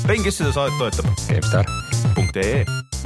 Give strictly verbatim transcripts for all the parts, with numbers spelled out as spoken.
Rein, kes seda saadet toetab? GameStar punkt ee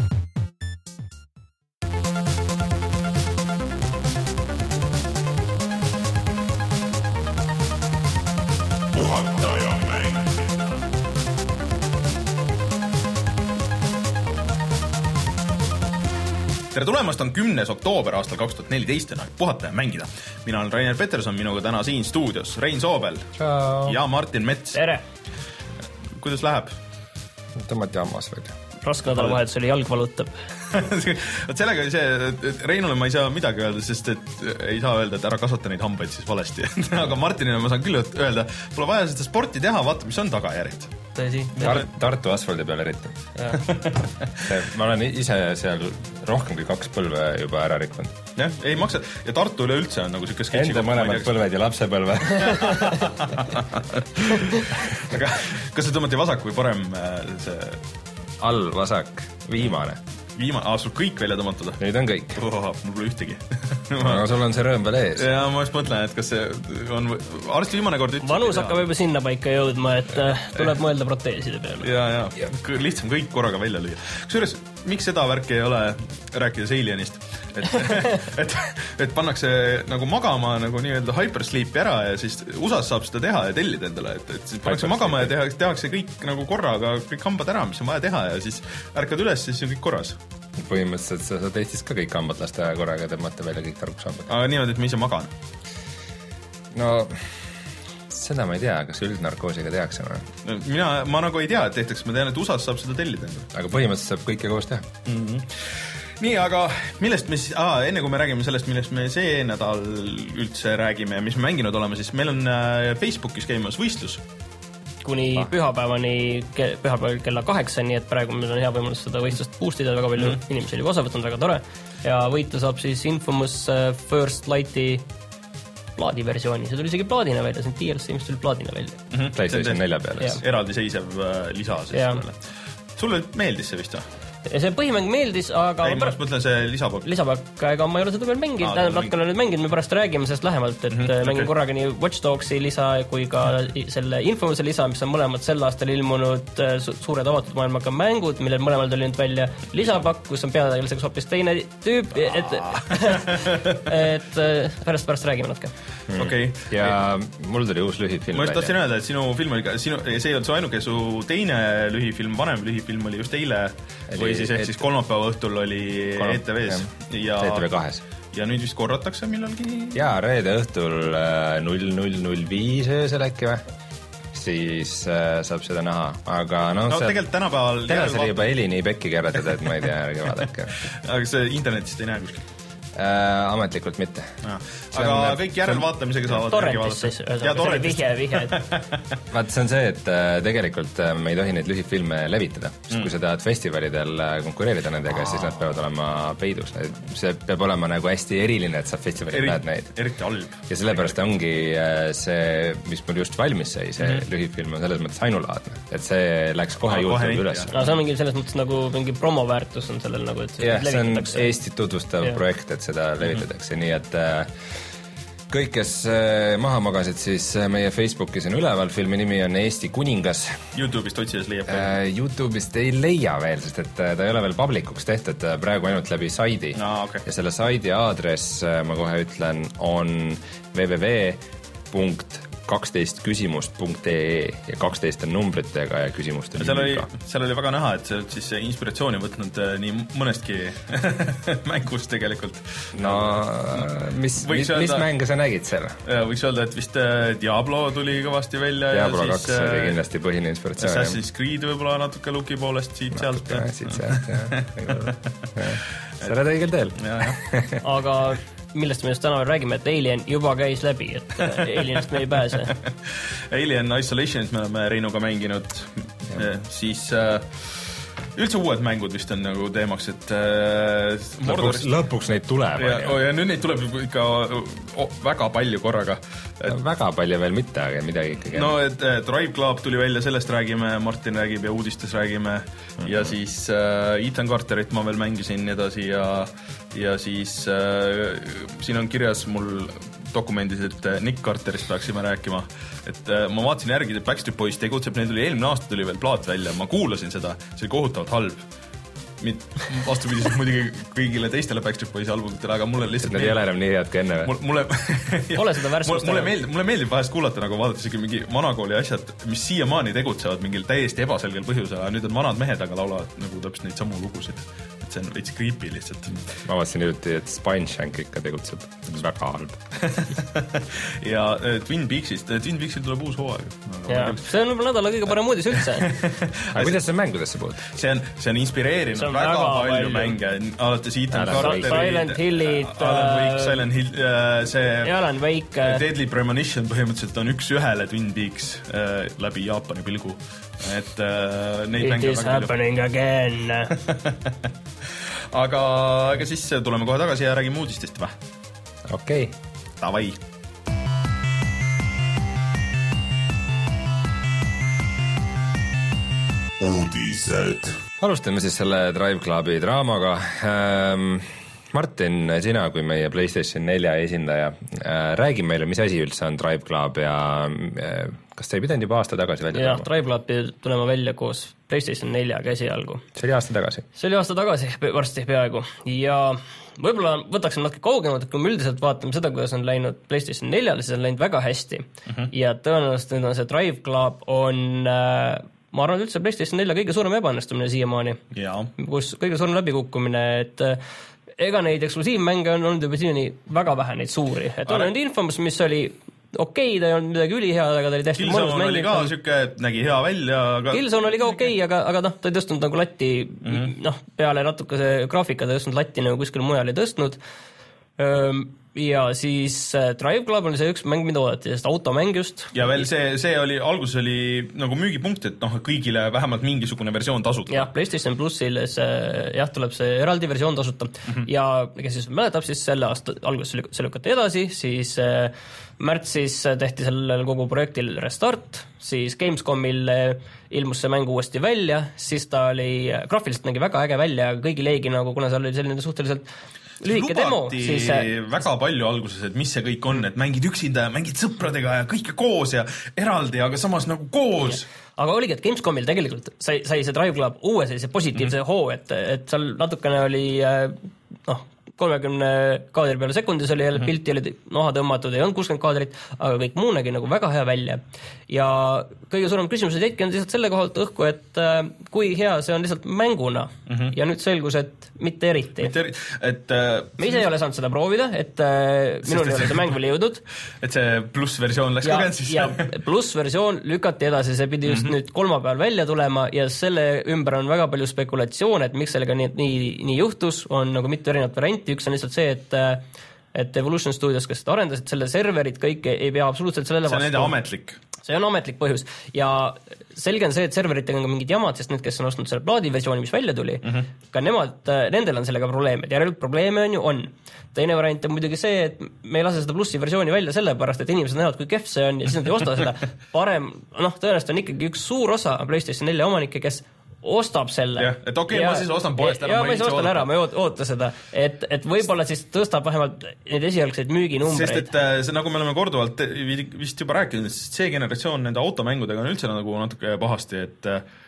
Tere tulemast, on kümnes oktoober aastal kaks tuhat neliteist ja puhata ja mängida. Mina olen Rainer Peterson, minuga täna siin stuudios Rein Soobel Ciao. Ja Martin Mets. Tere! Kuidas läheb? Tõmmati hammas veel. Raske nädala vahetus oli jalg valutab. Võt sellega oli see, et Reinule ma ei saa midagi öelda, sest et ei saa öelda, et ära kasvata neid hambaid siis valesti. Aga Martinile ma saan küll öelda, pole vaja seda sporti teha, vaata, mis on tagajärjed. Tõsi. Tar- Tartu asfaldi peal eriti. Ma olen ise seal rohkem kui kaks põlve juba ära rikkunud. Jah, ei maksa. Ja Tartu üle üldse on nagu siuke sketši. Enda mõlemad põlved ja lapsepõlve. Aga kas see tõmmati vasak või parem see... All vasak, viimane. Viimane, aa, sul kõik välja tõmmatud? Nüüd on kõik. Oh, mul pole ühtegi. Aga sul on see rõõm veel ees. Ja ma just mõtlen, et kas see on... Arsti viimane kord ütles... Vanus hakkab juba sinna paika jõudma, et tuleb mõelda proteeside peale. Ja, ja, ja. Lihtsam kõik korraga välja lüüa. Kusjuures, miks seda värki ei ole rääkides Alienist? Et, et, et pannakse nagu magama nagu nii-öelda hypersleepi ära ja siis U S A-s saab seda teha ja tellida endale, et, et siis pannakse magama ja tehakse, tehakse kõik nagu korraga, kõik hambad ära, mis on vaja teha ja siis ärkad üles ja siis on kõik korras. Põhimõtteliselt sa saad Eestis ka kõik hambad lasta korraga tõmmata välja kõik tarkus hambad. Aga niimoodi, et ma ise magan? No... Seda ma ei tea, kas üldnarkoosiga tehakse või? No, mina, ma nagu ei tea, et tehtaks, ma tean, et U S A-s saab seda tellida. Aga põhimõtteliselt saab kõike koos teha. Mm-hmm. Nii, aga millest me siis, aa, enne kui me räägime sellest, millest me see nädal üldse räägime ja mis me mänginud oleme, siis meil on Facebookis käimas võistlus. Kuni ah. pühapäevani, pühapäeval kella kaheksani, et praegu meil on hea võimalus seda võistlust boostida, väga palju mm. inimesi oli osa võtnud, väga tore. Ja võita saab siis Infamous First Lighti plaadiversiooni, see tuli isegi plaadina välja, see on D L C, mis tuli plaadina välja. Mm-hmm. PlayStation nelja peale. Eraldi seisev lisa siis sellele. Sulle meeldis see vist või? See põhimäng meeldis, aga... Ei, ma just mõtlen see lisapakk. Lisapakk, aga ma ei ole seda veel mänginud, tähendab natukene nüüd mänginud, me pärast räägime sellest lähemalt, et mm-hmm, mängin okay. korraga nii Watch Dogsi lisa kui ka selle Infamousi lisa, mis on mõlemad sel aastal ilmunud su- suured avatud maailmaga mängud, millel mõlemal tuli nüüd välja lisapakk, kus on peategelaseks hoopis teine tüüp, et, et pärast, pärast räägime natuke. Mm. Okay. Ja mul tuli uus lühifilm ma just tahtsin öelda, et sinu film oli ka, sinu, see ei olnud su ainuke, su teine lühifilm, vanem lühifilm oli just eile või siis ehk siis kolmapäeva õhtul oli E T V-s ja, E T V kahes. Ja nüüd vist korratakse millalgi? Jaa, reede õhtul null null null viis öösel äkki või? Siis äh, saab seda näha, aga no, no see, tegelikult tänapäeval täna see oli juba heli nii pekki kerratada, et ma ei tea, ärge vaadake. Aga see internetist ei näe kuskil? Äh, ametlikult mitte. Ja. Aga on, kõik järelvaatamisega saavad torrentist siis, ja see oli vihje, vihje. Vaat see on see, et tegelikult me ei tohi neid lühifilme levitada, sest mm. kui sa tahad festivalidel konkureerida nendega, siis nad peavad olema peidus. See peab olema nagu hästi eriline, et sa festivalil Eri, näed neid. Eriti halb. Ja sellepärast ongi see, mis mul just valmis sai, see mm. lühifilm on selles mõttes ainulaadne, et see läks kohe ah, juurde üles. No, see on mingi selles mõttes nagu mingi promoväärtus on sellel nagu, et jah, see on Eesti tutvustav yeah. projekt, et seda levitatakse, mm-hmm. nii et äh, kõik, kes äh, maha magasid, siis äh, meie Facebookis on üleval, filmi nimi on Eesti kuningas. YouTube'ist otsides leiab äh, YouTube'ist ei leia veel, sest et äh, ta ei ole veel publikuks tehtud, äh, praegu ainult läbi saidi no, okay. ja selle saidi aadress, äh, ma kohe ütlen, on www punkt kaksteist küsimust punkt ee ja kaksteist on numbritega ja küsimust on seal oli, seal oli väga näha, et see siis inspiratsiooni võtnud nii mõnestki mängust tegelikult. No mis, mis, öelda, mis mänge sa nägid seal? Võiks öelda, et vist Diablo tuli kõvasti välja. Diablo kaks oli kindlasti põhiline inspiratsioon. Assassin's Creed võib-olla natuke luki poolest siit-sealt. Siit sealt, jah. Sa oled õigel teel. Aga millest me just täna veel räägime, et Alien juba käis läbi, et Alienist me ei pääse. Alien Isolationist me oleme Reinuga mänginud, ja. siis äh, üldse uued mängud vist on nagu teemaks, et äh, lõpuks, lõpuks neid tuleb. Ja, oh, ja nüüd neid tuleb ikka oh, väga palju korraga. Et, no, väga palju veel mitte, aga midagi ikkagi. No, et, et Drive Club tuli välja, sellest räägime, Martin räägib ja uudistes räägime mm-hmm. ja siis äh, Ethan Carterit ma veel mängisin edasi ja, ja siis äh, siin on kirjas mul dokumendis, et Nick Carterist peaksime rääkima, et ma vaatasin järgi, et Backstreet Boys tegutseb, neil oli eelmine aasta tuli veel plaat välja, ma kuulasin seda, see oli kohutavalt halb. Vastupidiselt muidugi kõigile teistele Backstreet Boys albumidele, aga mulle lihtsalt need ei ole enam nii head kui enne või? Mulle, Pole seda värskust mulle, meeldib, mulle meeldib vahest kuulata, nagu vaadata isegi mingi vanakooli asjad, mis siiamaani tegutsevad mingil täiesti ebaselgel põhjusel, aga nüüd on vanad mehed, aga laulavad nagu täpselt neid samu lugusid. Et see on veits creepy lihtsalt. Ma vaatasin hiljuti, et Spineshank ikka tegutseb. Väga halb. ja Twin Peaksist, Twin Peaksil tuleb uus hooaeg. See on võib-olla nädala kõige parem uudis üldse. Aga kuidas see mängudesse puhud? See on, see on inspireerinud see on väga, väga palju, palju mänge, alates Ethan Carterit, Silent Hillid, Alan Wake, Silent Hill, see Alan Wake, Deadly Premonition põhimõtteliselt on üks ühele Twin Peaks äh, läbi Jaapani pilgu. Et äh, neid It is happening palju. Again. aga, aga siis tuleme kohe tagasi ja räägime uudistest või? Okei. Okay. Tavai. Uudised. Alustame siis selle Drive Clubi draamaga. Ähm, Martin, sina kui meie PlayStation nelja esindaja, äh, räägi meile, mis asi üldse on Drive Club ja äh, kas ta ei pidanud juba aasta tagasi välja jah, Drive Club pidi tulema välja koos PlayStation nelja käsialgu. See oli aasta tagasi? See oli aasta tagasi, varsti peaaegu. Ja võib-olla võtaksin natuke kaugemalt, kui me üldiselt vaatame seda, kuidas on läinud PlayStation neljale, siis on läinud väga hästi. Uh-huh. Ja tõenäoliselt on see Drive Club on, äh, ma arvan, üldse PlayStation nelja kõige suurem ebaõnnestumine siiamaani. Ja. Kus kõige suurem läbikukkumine, et ega neid eksklusiivmänge on olnud juba siiani väga vähe neid suuri. Et on nüüd Infamous, mis oli okei, ta ei olnud midagi ülihead, aga ta oli täiesti mõnus mängib. Killzone oli ka süke, nägi hea välja. Aga... Killzone oli ka okei, aga, aga noh, ta ei tõstnud nagu latti, mm-hmm. noh, peale natuke see graafika ta ei tõstnud latti nagu kuskil mujal ei tõstnud. Ja siis Drive Club on see üks mäng, mida oodati, sest automäng just. Ja veel see, see oli, alguses oli nagu müügipunkt, et noh, kõigile vähemalt mingisugune versioon tasuta. Jah, PlayStation Plussil see, jah, tuleb see eraldi versioon tasuta. Mm-hmm. Ja kes siis mäletab, siis selle aasta alguses see lükati edasi, siis märtsis tehti sellel kogu projektil restart, siis Gamescomil ilmus see mäng uuesti välja, siis ta oli, graafiliselt nägi väga äge välja, kõigi leegi nagu, kuna seal oli selline suhteliselt lühike demo, siis väga palju alguses, et mis see kõik on, et mängid üksinda ja mängid sõpradega ja kõike koos ja eraldi, aga samas nagu koos. Ja. Aga oligi, et Gamescomil tegelikult sai, sai see Drive Club uue sellise positiivse mm. hoo, et, et seal natukene oli noh, kolmekümne kaadri peale sekundis oli jälle mm-hmm. pilti oli noha tõmmatud, ei olnud kuuskümmend kaadrit, aga kõik muu nägi nagu väga hea välja. Ja kõige suurem küsimus jätki on lihtsalt selle kohalt õhku, et äh, kui hea see on lihtsalt mänguna mm-hmm. ja nüüd selgus, et mitte eriti. Mitte eri, et, äh, me ise ei ole saanud seda proovida, et äh, minul ei ole see mäng veel jõudnud. Et see pluss-versioon läks kogenud siis? Ja pluss-versioon lükati edasi, see pidi just mm-hmm. nüüd kolmapäeval välja tulema ja selle ümber on väga palju spekulatsioon, et miks sellega nii, nii, nii juhtus, on nagu mitu erinevat varianti, üks on lihtsalt see, et, et Evolution Studios, kes seda arendasid, selle serverid kõik ei pea absoluutselt sellele vastu. See on nende ametlik. See on ametlik põhjus ja selge on see, et serveritega on ka mingid jamad, sest need, kes on ostnud selle plaadiversiooni, mis välja tuli, mm-hmm. ka nemad, nendel on sellega probleeme, et järelikult probleeme on ju on. Teine variant on muidugi see, et me ei lase seda plussi versiooni välja sellepärast, et inimesed näevad, kui kehv see on ja siis nad ei osta seda. Parem, noh, tõenäoliselt on ikkagi üks suur osa PlayStation nelja omanikke, kes ostab selle. Ja, et okei, okay, ma siis ostan poest ära. Ja ma siis ostan ära, ma ei oota seda. Et, et võib-olla siis tõstab vähemalt neid esialgseid müüginumbreid. Sest et see, nagu me oleme korduvalt vist juba rääkinud, sest see generatsioon nende automängudega on üldse nagu natuke pahasti, et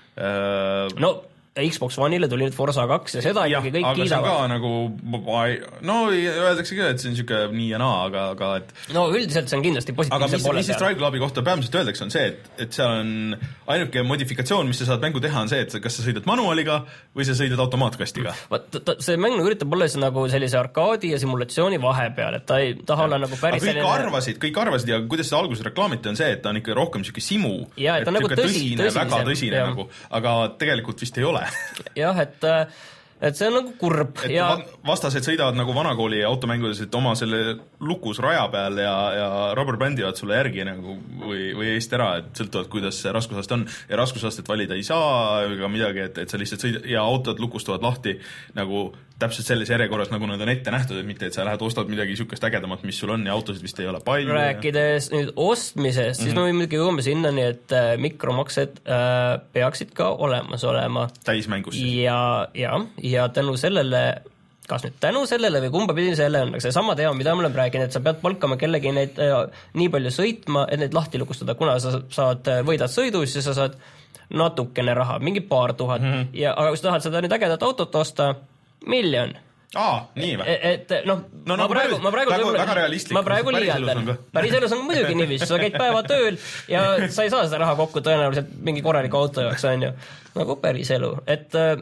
äh, no Xbox One'ile tuli nüüd Forza kaks ja seda ja, ikkagi kõik aga kiidavad. Aga see on ka nagu, no öeldakse ka, et see on niisugune nii ja naa, aga, aga et... No üldiselt see on kindlasti positiivse aga mis, poole mis siis Drive Clubi kohta peamiselt öeldakse on see, et, et seal on ainuke modifikatsioon, mis sa saad mängu teha, on see, et kas sa sõidad manualiga või sa sõidad automaatkastiga. Vaat, see mäng üritab olla see nagu sellise arkaadi ja simulatsiooni vahepeal, et ta ei taha olla nagu päris... Aga kõik selline... arvasid, kõik arvasid ja kuidas see alguses reklaamiti on see, et ta on ikka rohkem niisugune simu. Ja, et ta on nagu tõsi, tõsine, väga tõsine nagu, aga tegelikult vist ei ole. Jah, et, et see on nagu kurb. Et ja... vastased sõidavad nagu vanakooli automängudes, et oma selle lukus raja peal ja, ja rubber bandivad sulle järgi nagu või, või eest ära, et sõltuvalt, kuidas see raskusast on. Ja raskusastet valida ei saa ega midagi, et, et sa lihtsalt sõid ja autod lukustuvad lahti nagu täpselt selles järjekorras, nagu nad on ette nähtud, et mitte, et sa lähed ostad midagi niisugust ägedamat, mis sul on ja autosid vist ei ole palju. Rääkides ja... nüüd ostmisest, siis mm-hmm. me muidugi jõuame sinnani, et äh, mikromaksed äh, peaksid ka olemas olema. Täismängus. Ja, ja, ja tänu sellele kas nüüd tänu sellele või kumba pidi selle on, see sama teema, mida ma olen rääkinud, et sa pead palkama kellegi neid äh, nii palju sõitma, et neid lahti lukustada, kuna sa saad, võidad sõidu, siis sa saad natukene raha, mingi paar tuhat mm -hmm. ja aga kui sa tahad seda nüüd ägedat autot osta, miljon. Aa, nii või? Et noh, no, ma no, praegu, ma praegu, väga, väga realistlik. ma praegu liialdan. Päris elus on muidugi niiviisi, sa käid päeva tööl ja sa ei saa seda raha kokku tõenäoliselt mingi korraliku auto jaoks, on ju. Nagu päris elu, et äh,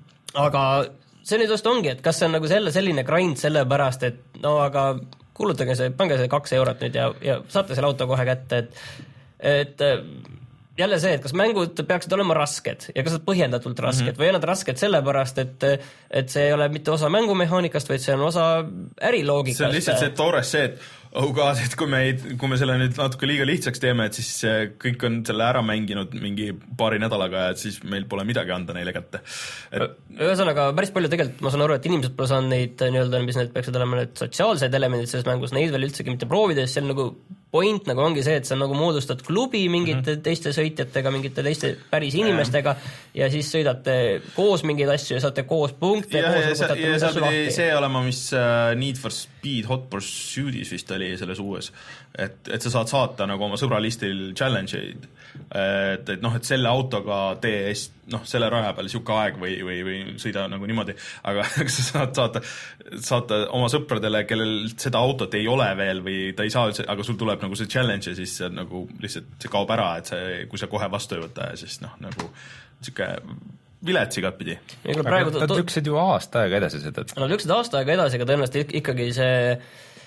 aga see nüüd just ongi, et kas see on nagu selle selline grind sellepärast, et no aga kulutage see, pange see kaks eurot nüüd ja, ja saate selle auto kohe kätte, et et jälle see, et kas mängud peaksid olema rasked ja kas nad põhjendatult rasked mm -hmm. või on nad rasked sellepärast, et et see ei ole mitte osa mängumehaanikast, vaid see on osa äriloogikast. See on lihtsalt see toores see, et oh god, et kui me, kui me selle nüüd natuke liiga lihtsaks teeme, et siis kõik on selle ära mänginud mingi paari nädalaga ja et siis meil pole midagi anda neile kätte. Et... Ühesõnaga, päris palju tegelikult ma saan aru, et inimesed pole saanud neid nii-öelda, mis need peaksid olema need sotsiaalsed elemendid selles mängus, neid veel üldsegi mitte proovides, see on nagu point nagu ongi see, et sa nagu moodustad klubi mingite mm -hmm. teiste sõitjatega, mingite teiste päris inimestega ja, ja siis sõidate koos mingeid asju ja saate koos punkte ja, ja, ja, ja, ja seal pidi see olema, mis uh, Need for Speed Hot Pursuitis vist oli selles uues, et, et sa saad saata nagu oma sõbralistil challenge'id, et, et noh, et selle autoga tee eest, noh, selle raja peal siuke aeg või, või, või sõida nagu niimoodi, aga sa saad saata, saata oma sõpradele, kellel seda autot ei ole veel või ta ei saa üldse, aga sul tuleb nagu see challenge ja siis see nagu lihtsalt see kaob ära, et see, kui sa kohe vastu ei võta ja siis noh, nagu siuke vilets igatpidi. Praegu nad lüksid ju aasta aega edasi seda. Nad lüksid aasta aega edasi, aga tõenäoliselt ikkagi see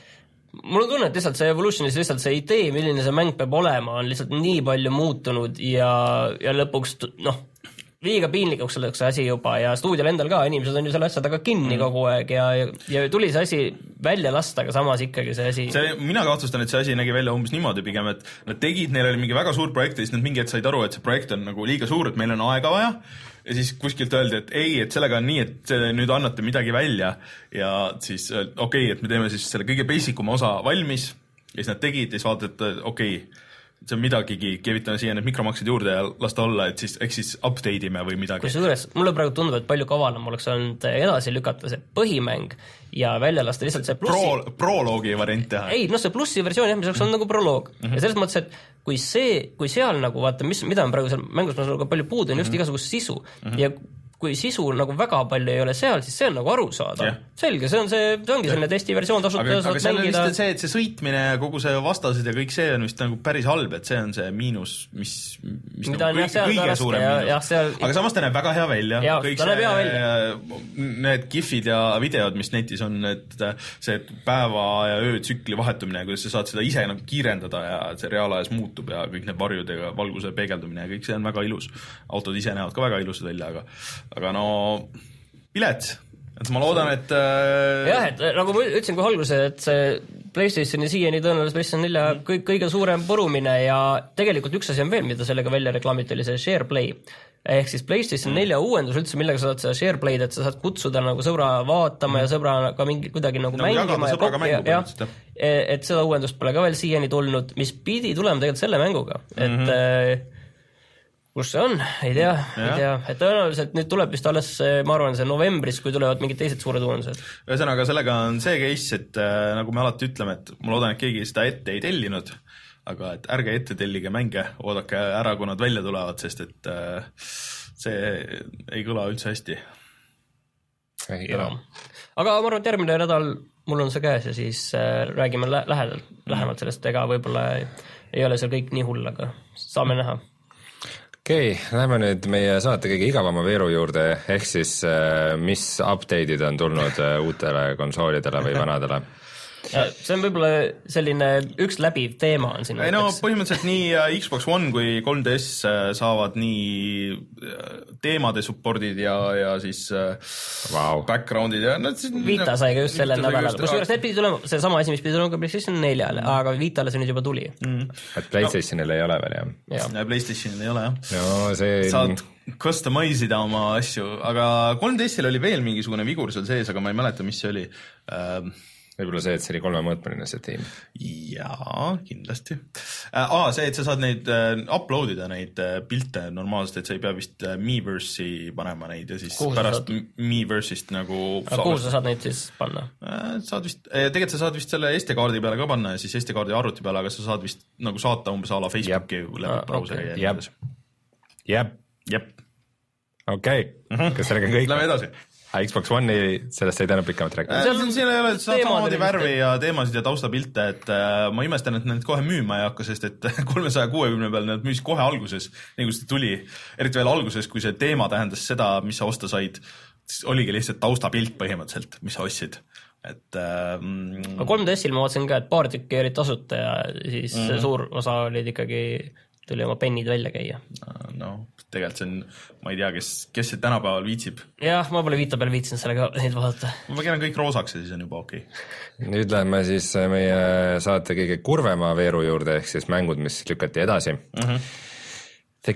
mul on tunne, et lihtsalt see Evolutionis lihtsalt see idee, milline see mäng peab olema, on lihtsalt nii palju muutunud ja, ja lõpuks noh, liiga piinlikuks selleks asi juba ja stuudial endal ka, inimesed on ju selle asja taga kinni mm. kogu aeg ja, ja, ja tuli see asi välja lasta, aga samas ikkagi see asi see, mina kahtlustan, et see asi nägi välja umbes niimoodi pigem, et nad tegid, neil oli mingi väga suur projekt ja siis nad mingi hetk said aru, et see projekt on nagu liiga suur, et meil on aega vaja ja siis kuskilt öeldi, et ei, et sellega on nii, et nüüd annate midagi välja ja siis okei okay,, et me teeme siis selle kõige basic uma osa valmis ja siis nad tegid ja siis vaatad, et okei okay, see on midagigi, kevitame siia need mikromaksed juurde ja las ta olla, et siis, eks siis update ime või midagi. Kusjuures mulle praegu tundub, et palju kavalam oleks olnud edasi lükata see põhimäng ja välja lasta lihtsalt see plussi... Pro, proloogi variant teha. Ei, noh see plussi versioon jah, mis oleks olnud mm -hmm. nagu proloog mm -hmm. ja selles mõttes, et kui see, kui seal nagu vaata, mis, mida on praegu seal mängus ka palju puudu, on just mm -hmm. igasugust sisu mm -hmm. ja kui sisu nagu väga palju ei ole seal, siis see on nagu aru saada yeah.. Selge, see on see, see ongi selline testiversioon, tasub aga, aga seal on lihtsalt see, et see sõitmine ja kogu see vastased ja kõik see on vist nagu päris halb, et see on see miinus, mis, mis mida nagu kõige, kõige suurem ja, miinus. Seal... aga samas ta näeb väga hea välja. Ja, kõik ta see, näeb hea välja. Need gifid ja videod, mis netis on, et see päeva ja öö tsükli vahetumine, kuidas sa saad seda ise nagu kiirendada ja see reaalajas muutub ja kõik need varjud ja valguse peegeldumine ja kõik see on väga ilus. Autod ise näevad ka väga ilusad välja, aga, aga no vilets, et ma loodan, et äh... jah, et nagu ma ütlesin kohe alguses, et see PlayStationi siiani tõenäoliselt PlayStation nelja mm. kõik, kõige suurem purumine ja tegelikult üks asi on veel, mida sellega välja reklaamiti, oli see SharePlay ehk siis PlayStation mm. nelja uuendus üldse, millega sa saad seda SharePlay'd, et sa saad kutsuda nagu sõbra vaatama mm. ja sõbraga mingi kuidagi nagu, nagu mängima ja, kokku, ja, ja et seda uuendust pole ka veel siiani tulnud, mis pidi tulema tegelikult selle mänguga, et mm -hmm. kus see on, ei tea, ei tea, et tõenäoliselt nüüd tuleb vist alles, ma arvan, see novembris, kui tulevad mingid teised suured uuendused. Ühesõnaga, sellega on see case, et äh, nagu me alati ütleme, et ma loodan, et keegi seda ette ei tellinud, aga et ärge ette tellige mänge, oodake ära, kui nad välja tulevad, sest et äh, see ei kõla üldse hästi. Aga ma arvan, et järgmine nädal mul on see käes ja siis äh, räägime lä lähedalt, lähemalt sellest, ega võib-olla ei ole seal kõik nii hull, aga saame näha. Okei, okay, lähme nüüd meie saate kõige igavama veeru juurde, ehk siis mis update'id on tulnud uutele konsoolidele või vanadele? See on võib-olla selline üks läbiv teema on siin. Ei no põhimõtteliselt nii Xbox One kui kolm D S saavad nii teemade support'id ja, ja siis wow. background'id ja no, Vita sai ka just sellel nädalal, kus juures need pidi tulema, see sama asi, mis pidi tulema ka PlayStation neljale, aga Vitale see nüüd juba tuli mm. et PlayStationil no. ei ole veel jah ja. PlayStationil ei ole jah no, see... saad customize ida oma asju, aga kolm D S-il oli veel mingisugune vigur seal sees, aga ma ei mäleta, mis see oli uh, võib-olla see, et see oli kolmemõõtmeline see tiim. Jaa, kindlasti. Aa, see, et sa saad neid upload ida, neid pilte normaalselt, et sa ei pea vist Miiverse'i panema neid ja siis kuhu pärast Miiverse'ist nagu kuhu sa saad neid siis panna? Saad vist, tegelikult sa saad vist selle S D-kaardi peale ka panna ja siis S D-kaardi arvuti peale, aga sa saad vist nagu saata umbes a la Facebooki läbi brauseri. Jep, jep, jep. Okei, kas sellega on kõik? Lähme edasi. Xbox One'i, sellest ei täna pikemalt rääkida. Seal, siin ei ole, et saad samamoodi värvi ja teemasid ja taustapilte, et äh, ma imestan, et need kohe müüma ei hakka, sest et kolmesaja kuuekümne peal need müüsid kohe alguses, nii kui see tuli, eriti veel alguses, kui see teema tähendas seda, mis sa osta said, oligi lihtsalt taustapilt põhimõtteliselt, mis sa ostsid. Et, äh, mm, kolm D S-il ma vaatasin ka, et paar tükki olid tasuta ja siis mm -hmm. suur osa olid ikkagi tuli oma pennid välja käia. No, tegelikult see on, ma ei tea, kes, kes see tänapäeval viitsib. Jah, ma pole viita peal viitsinud sellega neid vaadata. Ma keeran kõik roosaks ja siis on juba okei. Okay. Nüüd lähme siis meie saate kõige kurvema veeru juurde, ehk siis mängud, mis lükati edasi. Mm -hmm. The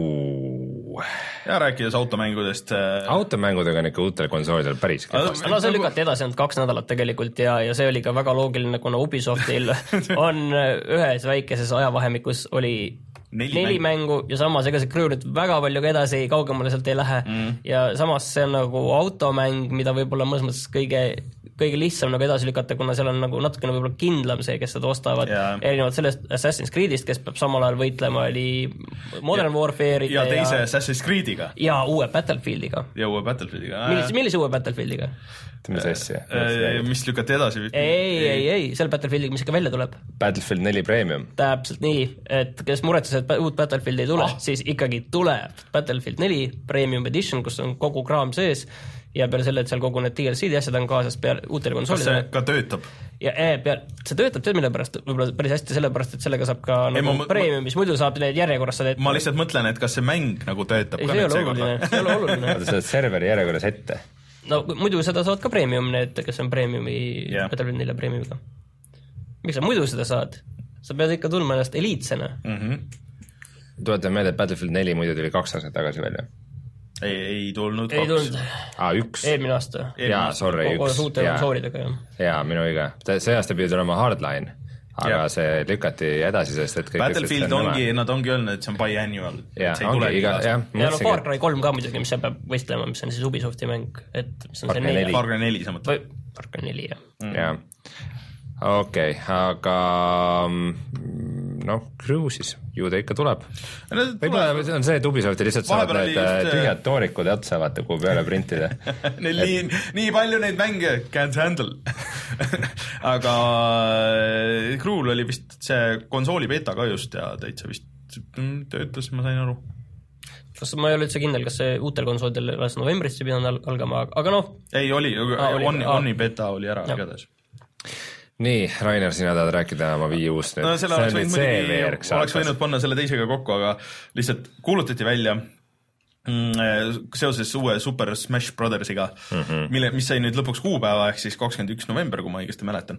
Crew. Ja rääkides automängudest. Automängudega on ikka uutel konsoolidel päris. No see lükati edasi ainult kaks nädalat tegelikult ja, ja see oli ka väga loogiline, kuna Ubisoftil on ühes väikeses ajavahemikus oli neli, neli mängu. mängu ja samas ega see Crew nüüd väga palju ka edasi kaugemale sealt ei lähe mm. ja samas see on nagu automäng, mida võib-olla mõnes mõttes kõige, kõige lihtsam nagu edasi lükata, kuna seal on nagu natukene võib-olla kindlam see, kes seda ostavad yeah. erinevalt sellest Assassin's Creedist, kes peab samal ajal võitlema oli Modern yeah. Warfare'ide ja teise ja, Assassin's Creediga ja uue Battlefieldiga ja uue Battlefieldiga millise, millise uue Battlefieldiga? mis asja? mis lükati edasi? ei, ei, ei, selle Battlefieldiga, mis ikka välja tuleb Battlefield neli Premium täpselt nii, et kes muretses, et uut Battlefieldi ei tule ah. siis ikkagi tuleb Battlefield neli Premium Edition, kus on kogu kraam sees ja peale selle, et seal kogu need D L C-d asjad on kaasas peale uutele konsoolidele. Kas see ka töötab? Ja ee, peale, see töötab tead mille pärast, võib-olla päris hästi sellepärast, et sellega saab ka nagu ei, ma, premium, mis muidu saab need järjekorras saad ette. Ma lihtsalt mõtlen, et kas see mäng nagu töötab ei, ka see ei ole oluline, see ei ole oluline. Sa saad serveri järjekorras ette. No muidu seda saad ka premium, need, kes on premiumi yeah. Battlefield neli premiumiga. Miks sa muidu seda saad? Sa pead ikka tulma ennast eliitsena. Mm -hmm. Tuletan meelde, et Battlefield neli muidu tuli kaks aastat tagasi välja. Ei, ei tulnud ei kaks. Tulnud. Ah, üks. Eelmine aasta. Jaa, sorry, üks. Koos uute konsoolidega, jah. Jaa, minu õige. See aasta pidi tulema Hardline, aga ja. see lükati edasi, sest et kõik Battlefield ongi, nad ongi öelnud, et see on biannual. Jaa, ongi iga, jah. Ja no Far Cry kolm ka muidugi, mis see peab võistlema, mis on siis Ubisofti mäng. Et mis on Far Cry neli. Far Cry neli samuti. Far Cry neli, jah. Mm. Jaa. Okei, okay, aga noh, Crew siis, ju ta ikka tuleb. Võib-olla on see, et Ubisofti lihtsalt saavad need just... tühjad toorikud otsa, vaata, kuhu peale printida. Neil nii, nii palju neid mänge, can't handle. Aga Crew'l oli vist see konsooli beta ka just ja täitsa vist töötas, ma sain aru. Kas ma ei ole üldse kindel, kas see uutel konsoolidel alles novembrist see pidanud algama, aga noh. Ei, oli, Oni beta oli ära igatahes. Nii, Rainer, sina tahad rääkida oma Wii U-st nüüd. No selle oleks võinud, mõdugi, oleks võinud panna selle teisega kokku, aga lihtsalt kuulutati välja seoses uue Super Smash Brothersiga, mm -hmm. mille, mis sai nüüd lõpuks kuupäeva, ehk siis kakskümmend üks november, kui ma õigesti mäletan.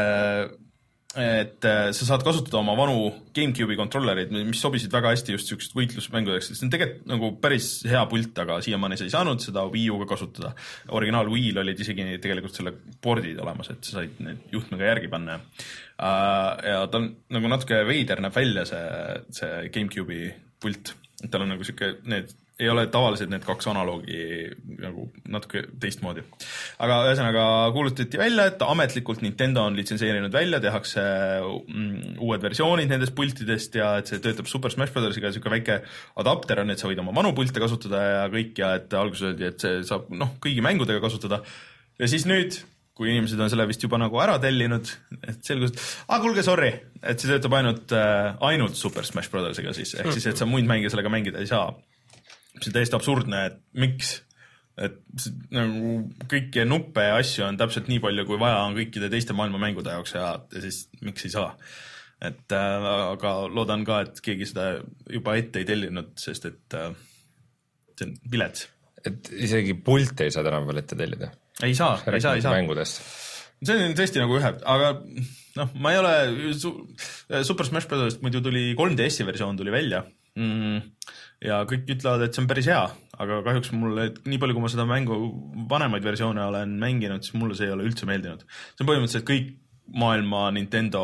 Et sa saad kasutada oma vanu GameCube'i kontrollerid, mis sobisid väga hästi just sellised võitlusmängudeks. See on tegelikult nagu päris hea pult, aga siiamaani sa ei saanud seda Wii U-ga kasutada. Originaal Wii'l olid isegi tegelikult selle bordid olemas, et sa said need juhtmega järgi panna. Ja ta on nagu natuke veider näeb välja see, see GameCube'i pult. Tal on nagu siuke, need ei ole tavalised need kaks analoogi nagu natuke teistmoodi. Aga ühesõnaga kuulutati välja, et ametlikult Nintendo on litsenseerinud välja, tehakse mm, uued versioonid nendest pultidest ja et see töötab Super Smash Brothersiga, siuke väike adapter on, et sa võid oma vanu pilte kasutada ja kõik ja et alguses öeldi, et see saab noh, kõigi mängudega kasutada. Ja siis nüüd, kui inimesed on selle vist juba nagu ära tellinud, et selgus, et ah, kuulge, sorry, et see töötab ainult, äh, ainult Super Smash Brothersiga siis, ehk siis, et sa muid mänge sellega mängida ei saa. See on täiesti absurdne, et miks, et nagu kõiki nuppe ja asju on täpselt nii palju, kui vaja on kõikide teiste maailma mängude jaoks ja, ja siis miks ei saa. Et äh, aga loodan ka, et keegi seda juba ette ei tellinud, sest et äh, see on pilets. Et isegi pult ei saa täna veel ette tellida? Ei saa, ei saa, ei saa. Mängudest. See on tõesti nagu ühe, aga noh, ma ei ole, Super Smash Brothers muidu tuli kolm D S-i versioon tuli välja. Mm. Ja kõik ütlevad, et see on päris hea, aga kahjuks mulle, nii palju kui ma seda mängu vanemaid versioone olen mänginud, siis mulle see ei ole üldse meeldinud. See on põhimõtteliselt kõik maailma Nintendo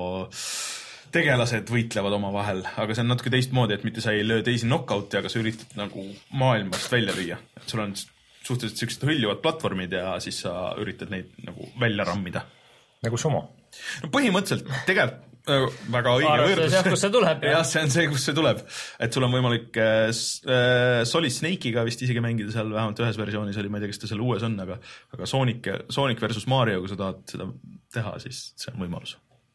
tegelased võitlevad oma vahel, aga see on natuke teistmoodi, et mitte sa ei löö teisi knockouti, aga sa üritad nagu maailmast välja lüüa. Et sul on suhteliselt sellised hõljuvad platvormid ja siis sa üritad neid nagu välja rammida. Nagu sumo. No põhimõtteliselt tegelikult väga õige võrdlus. Jah, kus see tuleb. jah, see on see, kus see tuleb. Et sul on võimalik äh, Solid Snake'iga vist isegi mängida seal, vähemalt ühes versioonis oli, ma ei tea, kes ta seal uues on, aga, aga Sonic, Sonic versus Mario, kui sa tahad seda teha, siis see on võimalus.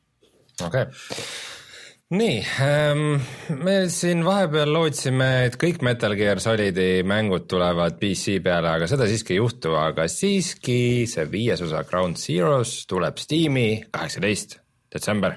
Okei. Okay. Nii, ähm, me siin vahepeal lootsime, et kõik Metal Gear Solidi mängud tulevad P C peale, aga seda siiski ei juhtu, aga siiski see viies osa Ground Zeroes tuleb Steam'i kaheksateist detsember.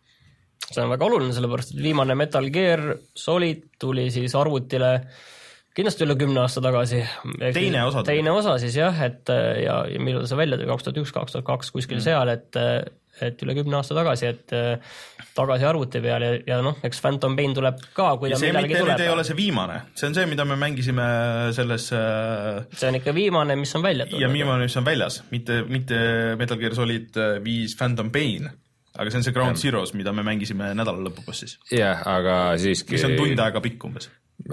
See on väga oluline, sellepärast, et viimane Metal Gear Solid tuli siis arvutile kindlasti üle kümne aasta tagasi. Teine osa. Teine osa siis jah, et ja, ja millal see välja tuli, kaks tuhat üks kaks tuhat kaks kuskil mm. seal, et, et üle kümne aasta tagasi, et tagasi arvuti peal ja, ja noh, eks Phantom Pain tuleb ka, kui ta millegi tuleb. See ei ole see viimane, see on see, mida me mängisime selles... See on ikka viimane, mis on välja tulnud. Ja viimane, mis on väljas, mitte, mitte Metal Gear Solid viis Phantom Pain. Aga see on see Ground Zeroes, mida me mängisime nädala lõpupus siis. Jah, aga siiski... Mis on tund aega pikk umbes.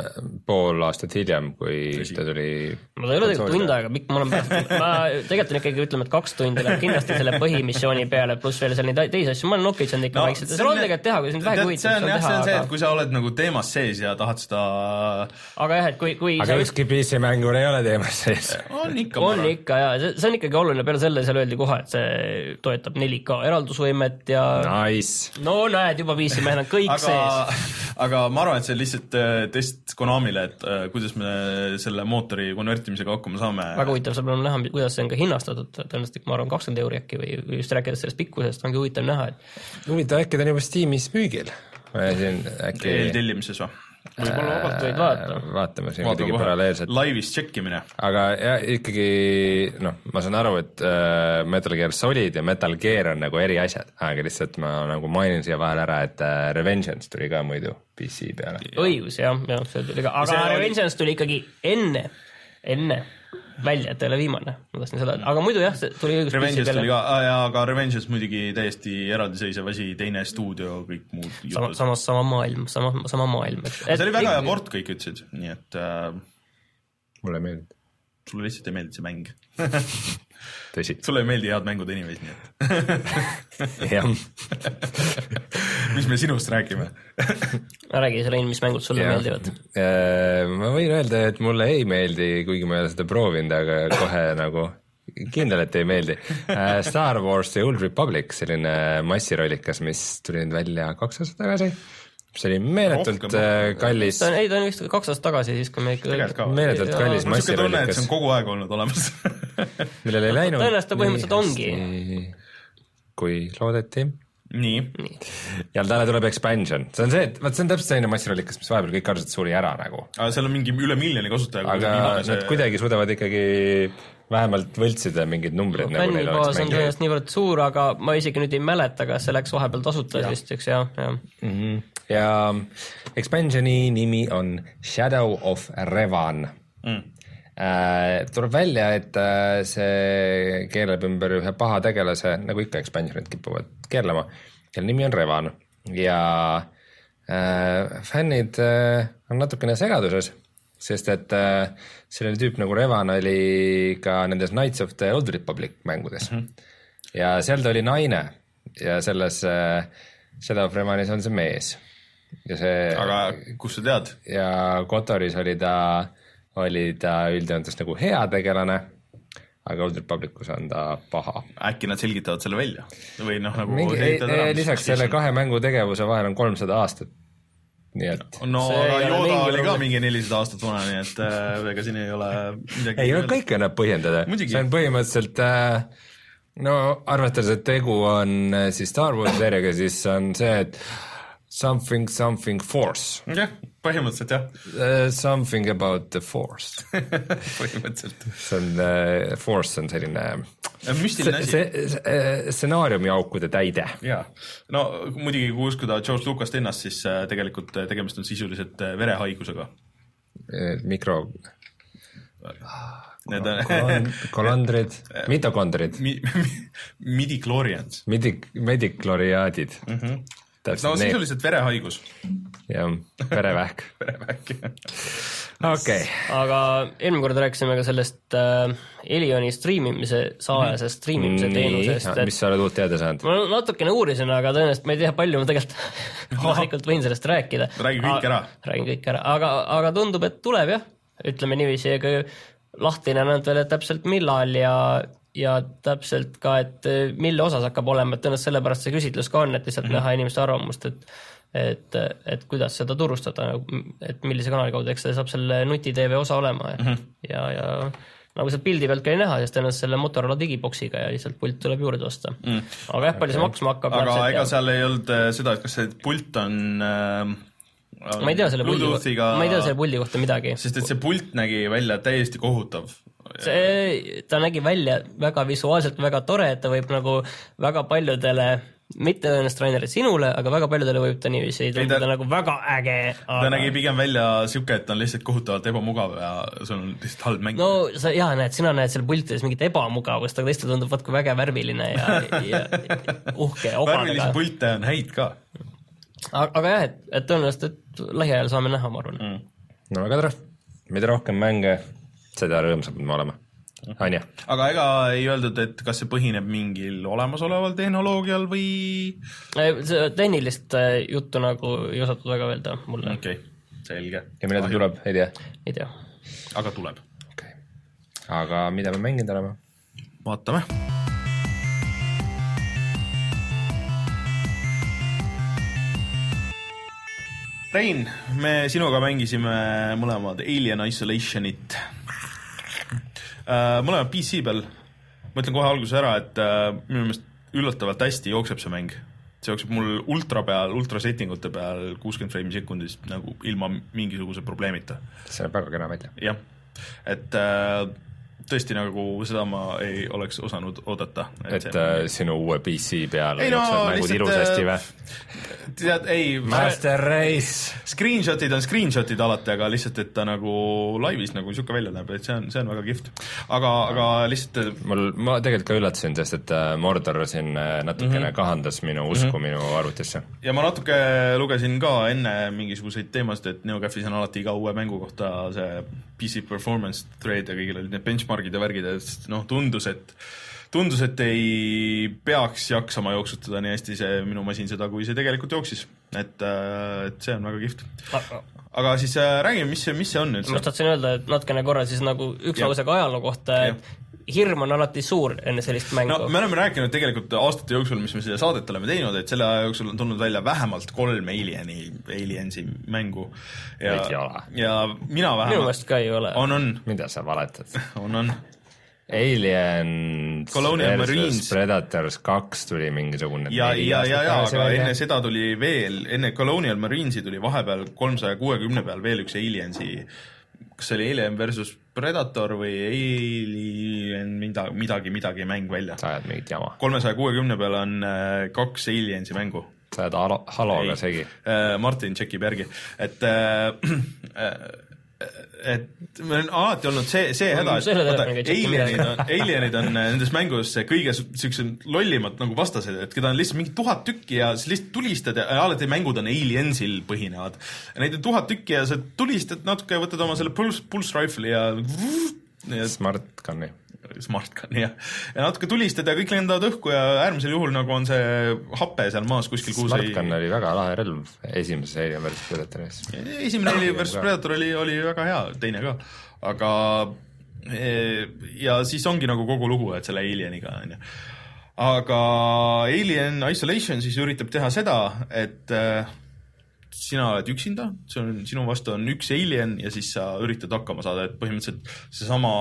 Pool aastat hiljem, kui Tõsi. ta tuli... Ma ta ei ole tegelikult tund aega pikk, ma, olen, ma tegelikult on ikkagi ütleme, et kaks tundi läheb kindlasti selle põhimissiooni peale, pluss veel seal nii teisi asju, ma olen okitsenud ikka no, vaikselt. See on tegelikult teha, kui sind vähe huvitab. See on, jah, see on see, et kui sa oled nagu teemas sees ja tahad seda... Aga jah, et kui... kui aga ükski P C mängur ei ole teemas sees. On ikka. On ikka, jah. See, see on ikkagi oluline, peale selle seal öeldi kohe, et see toetab neli K eraldusvõimet ja... Nice. No näed, juba P C mehed on kõik aga, sees. Aga ma arvan, et see on lihtsalt test Konamile, et uh, kuidas me selle mootori konvertimisega hakkama saame. Väga huvitav, saab näha, kuidas see on ka hinnastatud, tõenäoliselt ma arvan kakskümmend euri äkki või just rääkides sellest pikkusest, ongi huvitav näha. Et... Huvitav, äkki ta on juba Steamis müügil? Äkki... Eeltellimises või? Võib-olla vabalt võid vaadata. Vaatame siin kuidagi paralleelselt. Laivis tšekkimine. Aga ja, ikkagi, noh, ma saan aru, et äh, Metal Gear Solid ja Metal Gear on nagu eri asjad, aga lihtsalt ma nagu mainin siia vahel ära, et äh, Revengeance tuli ka muidu P C peale. Õigus, jah, jah, see tuli ka, aga Revengeance tuli ikkagi enne, enne välja, et ta ei ole viimane, ma tahtsin seda, aga muidu jah, see tuli õigus Revengeance tuli ka, ja aga Revengeance muidugi täiesti eraldiseisev asi, teine stuudio, kõik muud sama, samas sama maailm, sama, sama maailm. Et, see oli väga hea port, kõik ütlesid, nii et äh, mulle ei meeldi. Sulle lihtsalt ei meeldi see mäng. Tõsi. Sulle ei meeldi head mängud anyways, nii et jah. Mis me sinust räägime? Räägi selle, mis mängud sulle ja. meeldivad. Ma võin öelda, et mulle ei meeldi, kuigi ma ei ole seda proovinud, aga kohe nagu kindel, et ei meeldi. Star Wars The Old Republic, selline massirollikas, mis tuli nüüd välja kaks aastat tagasi. See oli meeletult Rohkem. kallis. Ta on, ei, ta on vist kaks aastat tagasi, siis kui me ikka... Meeletult ja, kallis massirollikas. See on kogu aeg olnud olemas. Millel ei läinud. Tõenäoliselt ta põhimõtteliselt ongi. Kui loodeti. Nii. Nii. Ja talle tuleb expansion. See on see, et vaat see on täpselt selline massirollikas, mis vahepeal kõik arvavad suri ära nagu. Aga seal on mingi üle miljoni kasutaja. Aga nad see... kuidagi suudavad ikkagi vähemalt võltsida mingid numbrid. No, nagu neil oleks mängi. On tõenäoliselt niivõrd suur, aga ma isegi nüüd ei mäleta, kas see läks vahepeal tasuta ja. Vist, eks jah. Ja. Mm-hmm. Ja expansioni nimi on Shadow of Revan. Mm. Äh, tuleb välja, et äh, see keeleb ümber ühe paha tegelase, nagu ikka expansionid kipuvad keerlema, kelle nimi on Revan ja äh, fännid äh, on natukene segaduses, sest et äh, selline tüüp nagu Revan oli ka nendes Knights of the Old Republic mängudes mm-hmm. ja seal ta oli naine ja selles äh, Shadow of Revanis on see mees ja see aga kus sa tead? Ja Kotoris oli ta oli ta üldjoontes nagu hea tegelane, aga Old Republicus on ta paha. Äkki nad selgitavad selle välja? Või noh, nagu Mingi, ei, ei, lisaks selle kahe mängu tegevuse vahel on kolmsada aastat. Nii et... No, aga Yoda oli ka mingi nelisada aastat vana, nii et äh, ega siin ei ole midagi... Ei, no kõike annab põhjendada. Muidugi. See on põhimõtteliselt, äh, no arvates, et tegu on äh, siis Star Wars seriaga, siis on see, et something, something force. Jah, põhimõtteliselt jah. Uh, something about the force. Põhimõtteliselt. See on, uh, force on selline... Müstiline asi. See, see, stsenaariumi aukude täide. Jaa. No muidugi, kui uskuda George Lucast ennast, siis tegelikult tegemist on sisuliselt verehaigusega. Mikro... Need on kolandrid, mitokondrid mi, mi, midichlorians Midi, medikloriaadid mm-hmm. No sisuliselt verehaigus. Jah, verevähk. Verevähk, jah. Okei. Aga eelmine kord rääkisime ka sellest äh, Elioni striimimise, saajase striimimise teenusest. Et... Mis sa oled uut teada saanud? Ma natukene uurisin, aga tõenäoliselt ma ei tea palju, ma tegelikult loomulikult võin sellest rääkida. Räägi kõik ära. Räägin kõik ära, aga, aga tundub, et tuleb jah, ütleme niiviisi, ega lahtine on veel täpselt millal ja ja täpselt ka, et mille osas hakkab olema, et tõenäoliselt sellepärast see küsitlus ka on, et lihtsalt mm-hmm. näha inimeste arvamust, et et, et kuidas seda turustada, et millise kanali kaudu, eks see saab selle nuti-TV osa olema ja, mm-hmm. ja, ja nagu sealt pildi pealt ka ei näha, sest tõenäoliselt selle Motorola digiboksiga ja lihtsalt pult tuleb juurde osta. Mm. Aga jah, palju see maksma hakkab. Aga ega seal ei olnud seda, et kas see pult on äh, ma ei tea selle puldi kohta, ma ei tea selle puldi kohta midagi. Sest et see pult nägi välja täiesti kohutav. See, ta nägi välja väga visuaalselt väga tore, et ta võib nagu väga paljudele, mitte ennast Rainer sinule, aga väga paljudele võib ta niiviisi tunduda ta, nagu väga äge. Aga... Ta nägi pigem välja siuke, et ta on lihtsalt kohutavalt ebamugav ja sul on lihtsalt halb mäng. No sa, jaa, näed, sina näed seal pultides mingit ebamugavust, aga teistel tundub vaat kui väga värviline ja, ja uhke. Värvilisi pulte on häid ka. Aga, aga jah, et, et tõenäoliselt, et lähiajal saame näha, ma arvan. Mm. No väga tore. Mida rohkem mänge, seda rõõmsab me olema. Anja. Aga ega ei öeldud, et kas see põhineb mingil olemasoleval tehnoloogial või... See tehnilist juttu nagu ei osatud väga öelda mulle. Okei, okay. Selge. Ja mida ta tuleb, ei tea? Ei tea. Aga tuleb. Okay. Aga mida me mänginud oleme? Vaatame. Rein, me sinuga mängisime mõlemad Alien Isolationit. Mõlemad P C peal. Ma ütlen kohe alguses ära, et minu meelest üllatavalt hästi jookseb see mäng. See jookseb mul ultra peal, ultra settingute peal kuuskümmend freimi sekundis nagu ilma mingisuguse probleemita. See on väga kena välja. Jah, et tõesti nagu seda ma ei oleks osanud oodata. Et, et äh, sinu uue P C peal ei, no, mängud ilusasti või? Tead, ei... Master Race! Screenshotid on screenshotid alati, aga lihtsalt, et ta nagu laivis nagu siuke välja näeb, et see on, see on väga kihvt. Aga, aga lihtsalt... Mul, ma tegelikult ka üllatasin, sest et Mordor siin natukene mm-hmm. kahandas minu usku mm-hmm. minu arvutisse. Ja ma natuke lugesin ka enne mingisuguseid teemasid, et NeoGAFis on alati iga uue mängu kohta see P C performance trade ja kõigil olid need benchmarkid ja värgid, et noh, tundus, et tundus, et ei peaks jaksama jooksutada nii hästi see minu masin seda, kui see tegelikult jooksis. Et, et see on väga kihvt. Aga siis räägime, mis see, mis see on üldse? Ma tahtsin öelda, et natukene korra siis nagu üks lausega ajaloo kohta, et hirm on alati suur enne sellist mängu. No, me oleme rääkinud tegelikult aastate jooksul, mis me selle saadet oleme teinud, et selle aja jooksul on tulnud välja vähemalt kolm Alieni, Aliensi mängu. Ja, ja mina vähemalt... Minu meelest ka ei ole. On, on. Mida sa valetad? On, on. Aliens Colonial Marines Predators kaks tuli mingisugune ja, ja, ja, ja, aga enne seda tuli veel, enne Colonial Marinesi tuli vahepeal kolmsaja kuuekümne peal veel üks Aliensi, kas see oli Alien versus Predator või Alien midagi, midagi, midagi mäng välja. Sa ajad mingit jama. kolmesaja kuuekümne peal on äh, kaks Aliensi mängu. Sa ajad halo, haloga segi. Äh, Martin tšekib järgi, et äh, äh, et meil on alati olnud see, see häda, et vaata, alienid on, alienid on nendes mängus kõige siuksed lollimad nagu vastased, et keda on lihtsalt mingi tuhat tükki ja sa lihtsalt tulistad ja alati mängud on aliensil põhinevad. Neid on tuhat tükki ja sa tulistad natuke, võtad oma selle pulse, pulse rifle'i ja, ja smart gun'i smart gun, jah. Ja natuke tulistad ja kõik lendavad õhku ja äärmisel juhul nagu on see happe seal maas kuskil kuus smart gun oli väga lahe relv esimeses Alien versus Predatoris. Esimene Alien versus Predator oli, oli väga hea, teine ka. Aga ja siis ongi nagu kogu lugu, et selle Alieniga on ju. Aga Alien Isolation siis üritab teha seda, et sina oled üksinda, see on, sinu vastu on üks Alien ja siis sa üritad hakkama saada, et põhimõtteliselt see sama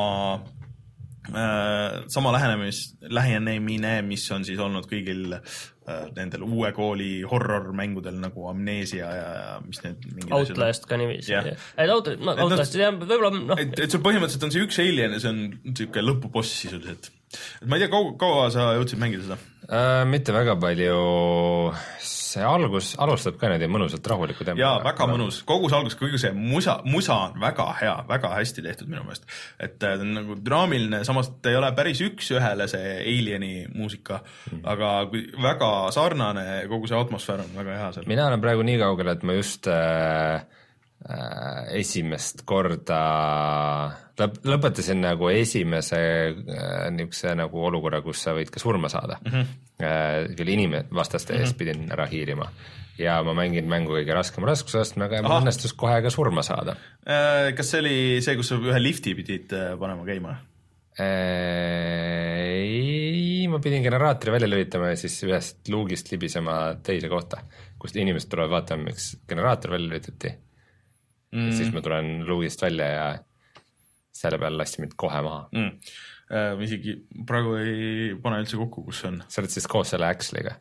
Äh, sama lähenemis, lähenemine, mis on siis olnud kõigil äh, nendel uue kooli horror-mängudel nagu Amnesia ja, ja mis need mingid Outlast ka niiviisi. Yeah. Et Outlast, no, Outlast no, võib-olla no. et, et sul põhimõtteliselt on see üks Alien ja see on niisugune lõpuboss sisuliselt. ma ei tea, kaua, kaua sa jõudsid mängida seda? Äh, mitte väga palju, see algus, alustab ka niimoodi mõnusalt rahuliku tempo. Jaa, väga mõnus, kogu see algus, kuigi see musa, musa on väga hea, väga hästi tehtud minu meelest. Et ta on nagu draamiline, samas ta ei ole päris üks ühele see Alieni muusika, mm. aga väga sarnane, kogu see atmosfäär on väga hea seal. Mina olen praegu nii kaugel, et ma just äh, äh, esimest korda lõp lõpetasin nagu esimese äh, niisuguse nagu olukorra, kus sa võid ka surma saada. Mm -hmm. äh, küll inimvastaste eest mm -hmm. pidin ära hiirima ja ma mängin mängu kõige raskema raskusastmega ja mul õnnestus kohe ka surma saada. Äh, kas see oli see, kus sa ühe lifti pidid panema käima? Ei, ma pidin generaatori välja lülitama ja siis ühest luugist libisema teise kohta, kust inimesed tulevad vaatama, miks generaator välja lülitati. Mm. Siis ma tulen luugist välja ja selle peal lasti mind kohe maha. Mm. Äh, ma isegi praegu ei pane üldse kokku, kus see on. Sa oled siis koos selle Axliga?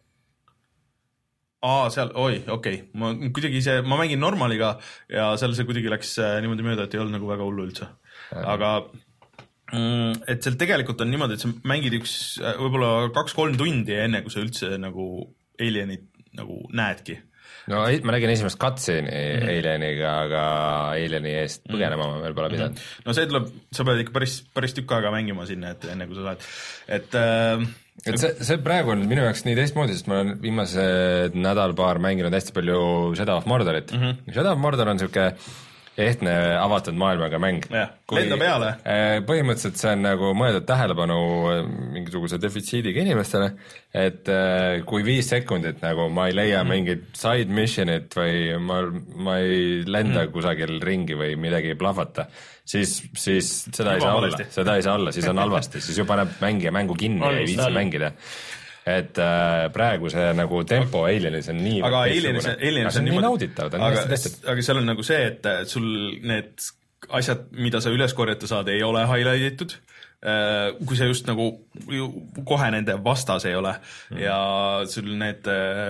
Aa, seal, oi, okei okay. Ma kuidagi ise, ma mängin normaliga ja seal see kuidagi läks niimoodi mööda, et ei olnud nagu väga hullu üldse. Aga mm, et seal tegelikult on niimoodi, et sa mängid üks, võib-olla kaks-kolm tundi enne, kui sa üldse nagu Alienit nagu näedki. No ma nägin esimest cutscene'i mm -hmm. Alieniga, aga Alieni eest põgenema ma veel pole pidanud. Mm -hmm. No see tuleb, sa pead ikka päris, päris tükk aega mängima sinna, et enne kui sa saad, et äh, et see, see praegu on minu jaoks nii teistmoodi, sest ma olen viimased nädal-paar mänginud hästi palju Shadow of Mordorit mm. -hmm. Shadow of Mordor on niisugune ehtne avatud maailmaga mäng. Lenda peale. Põhimõtteliselt see on nagu mõeldud tähelepanu mingisuguse defitsiidiga inimestele, et kui viis sekundit nagu ma ei leia mm. mingit side missionit või ma, ma ei lenda mm. kusagil ringi või midagi plahvata, siis, siis seda juba ei saa olla, seda ei saa olla, siis on halvasti, siis ju paneb mängija mängu kinni ja ei viitsi mängida. Et äh, praegu see nagu tempo Alienis on nii aga Alienis, Alienis on, on nii nauditav, ta on aga, hästi tehtud. Aga seal on nagu see, et sul need asjad, mida sa üles korjata saad, ei ole highlightitud, kui see just nagu kohe nende vastas ei ole mm. ja sul need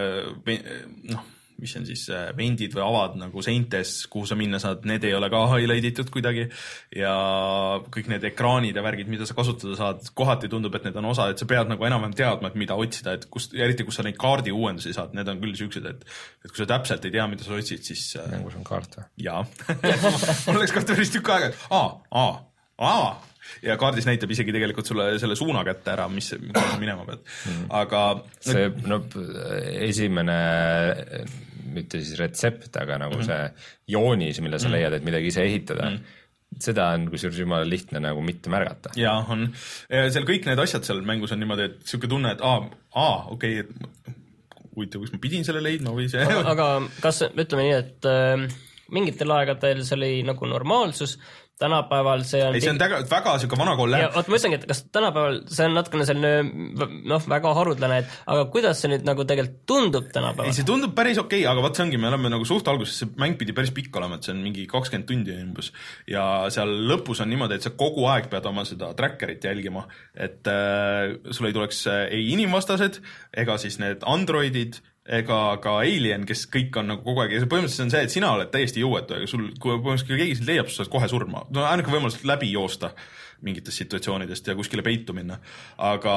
noh, mis on siis vendid või avad nagu seintes, kuhu sa minna saad, need ei ole ka highlightitud kuidagi ja kõik need ekraanid ja värgid, mida sa kasutada saad, kohati tundub, et need on osa, et sa pead nagu enam-vähem teadma, et mida otsida, et kust, eriti kus sa neid kaardi uuendusi saad, need on küll siuksed, et, et kui sa täpselt ei tea, mida sa otsid, siis mängus on kaart või? Jaa. Mul läks ka päris tükk aega, et aa, aa, aa ja kaardis näitab isegi tegelikult sulle selle suuna kätte ära, mis minema pead. Mm. Aga see, no esimene mitte siis retsept, aga nagu mm. see joonis, mille sa mm. leiad, et midagi ise ehitada, mm. seda on kusjuures jumala lihtne nagu mitte märgata. Jaa, on. Seal kõik need asjad seal mängus on niimoodi, et siuke tunne, et aa, aa okei, okay, huvitav, kus ma pidin selle leidma või see. Aga, aga kas, ütleme nii, et äh, mingitel aegadel see oli nagu normaalsus, tänapäeval see on... Ei, see on väga, väga siuke vana kool läheb. Oot, ma ütlengi, et kas tänapäeval see on natukene selline, noh, väga harudlane, et aga kuidas see nüüd nagu tegelikult tundub tänapäeval? Ei, see tundub päris okei, okay, aga vaat see ongi, me oleme nagu suht alguses, see mäng pidi päris pikk olema, et see on mingi kakskümmend tundi umbes ja seal lõpus on niimoodi, et sa kogu aeg pead oma seda trackerit jälgima, et äh, sul ei tuleks ei inimvastased ega siis need androidid ega ka Alien, kes kõik on nagu kogu aeg, ja põhimõtteliselt on see, et sina oled täiesti jõuetu, aga sul, kui põhimõtteliselt keegi sind leiab, sa saad kohe surma. No ainuke võimalus läbi joosta mingitest situatsioonidest ja kuskile peitu minna. Aga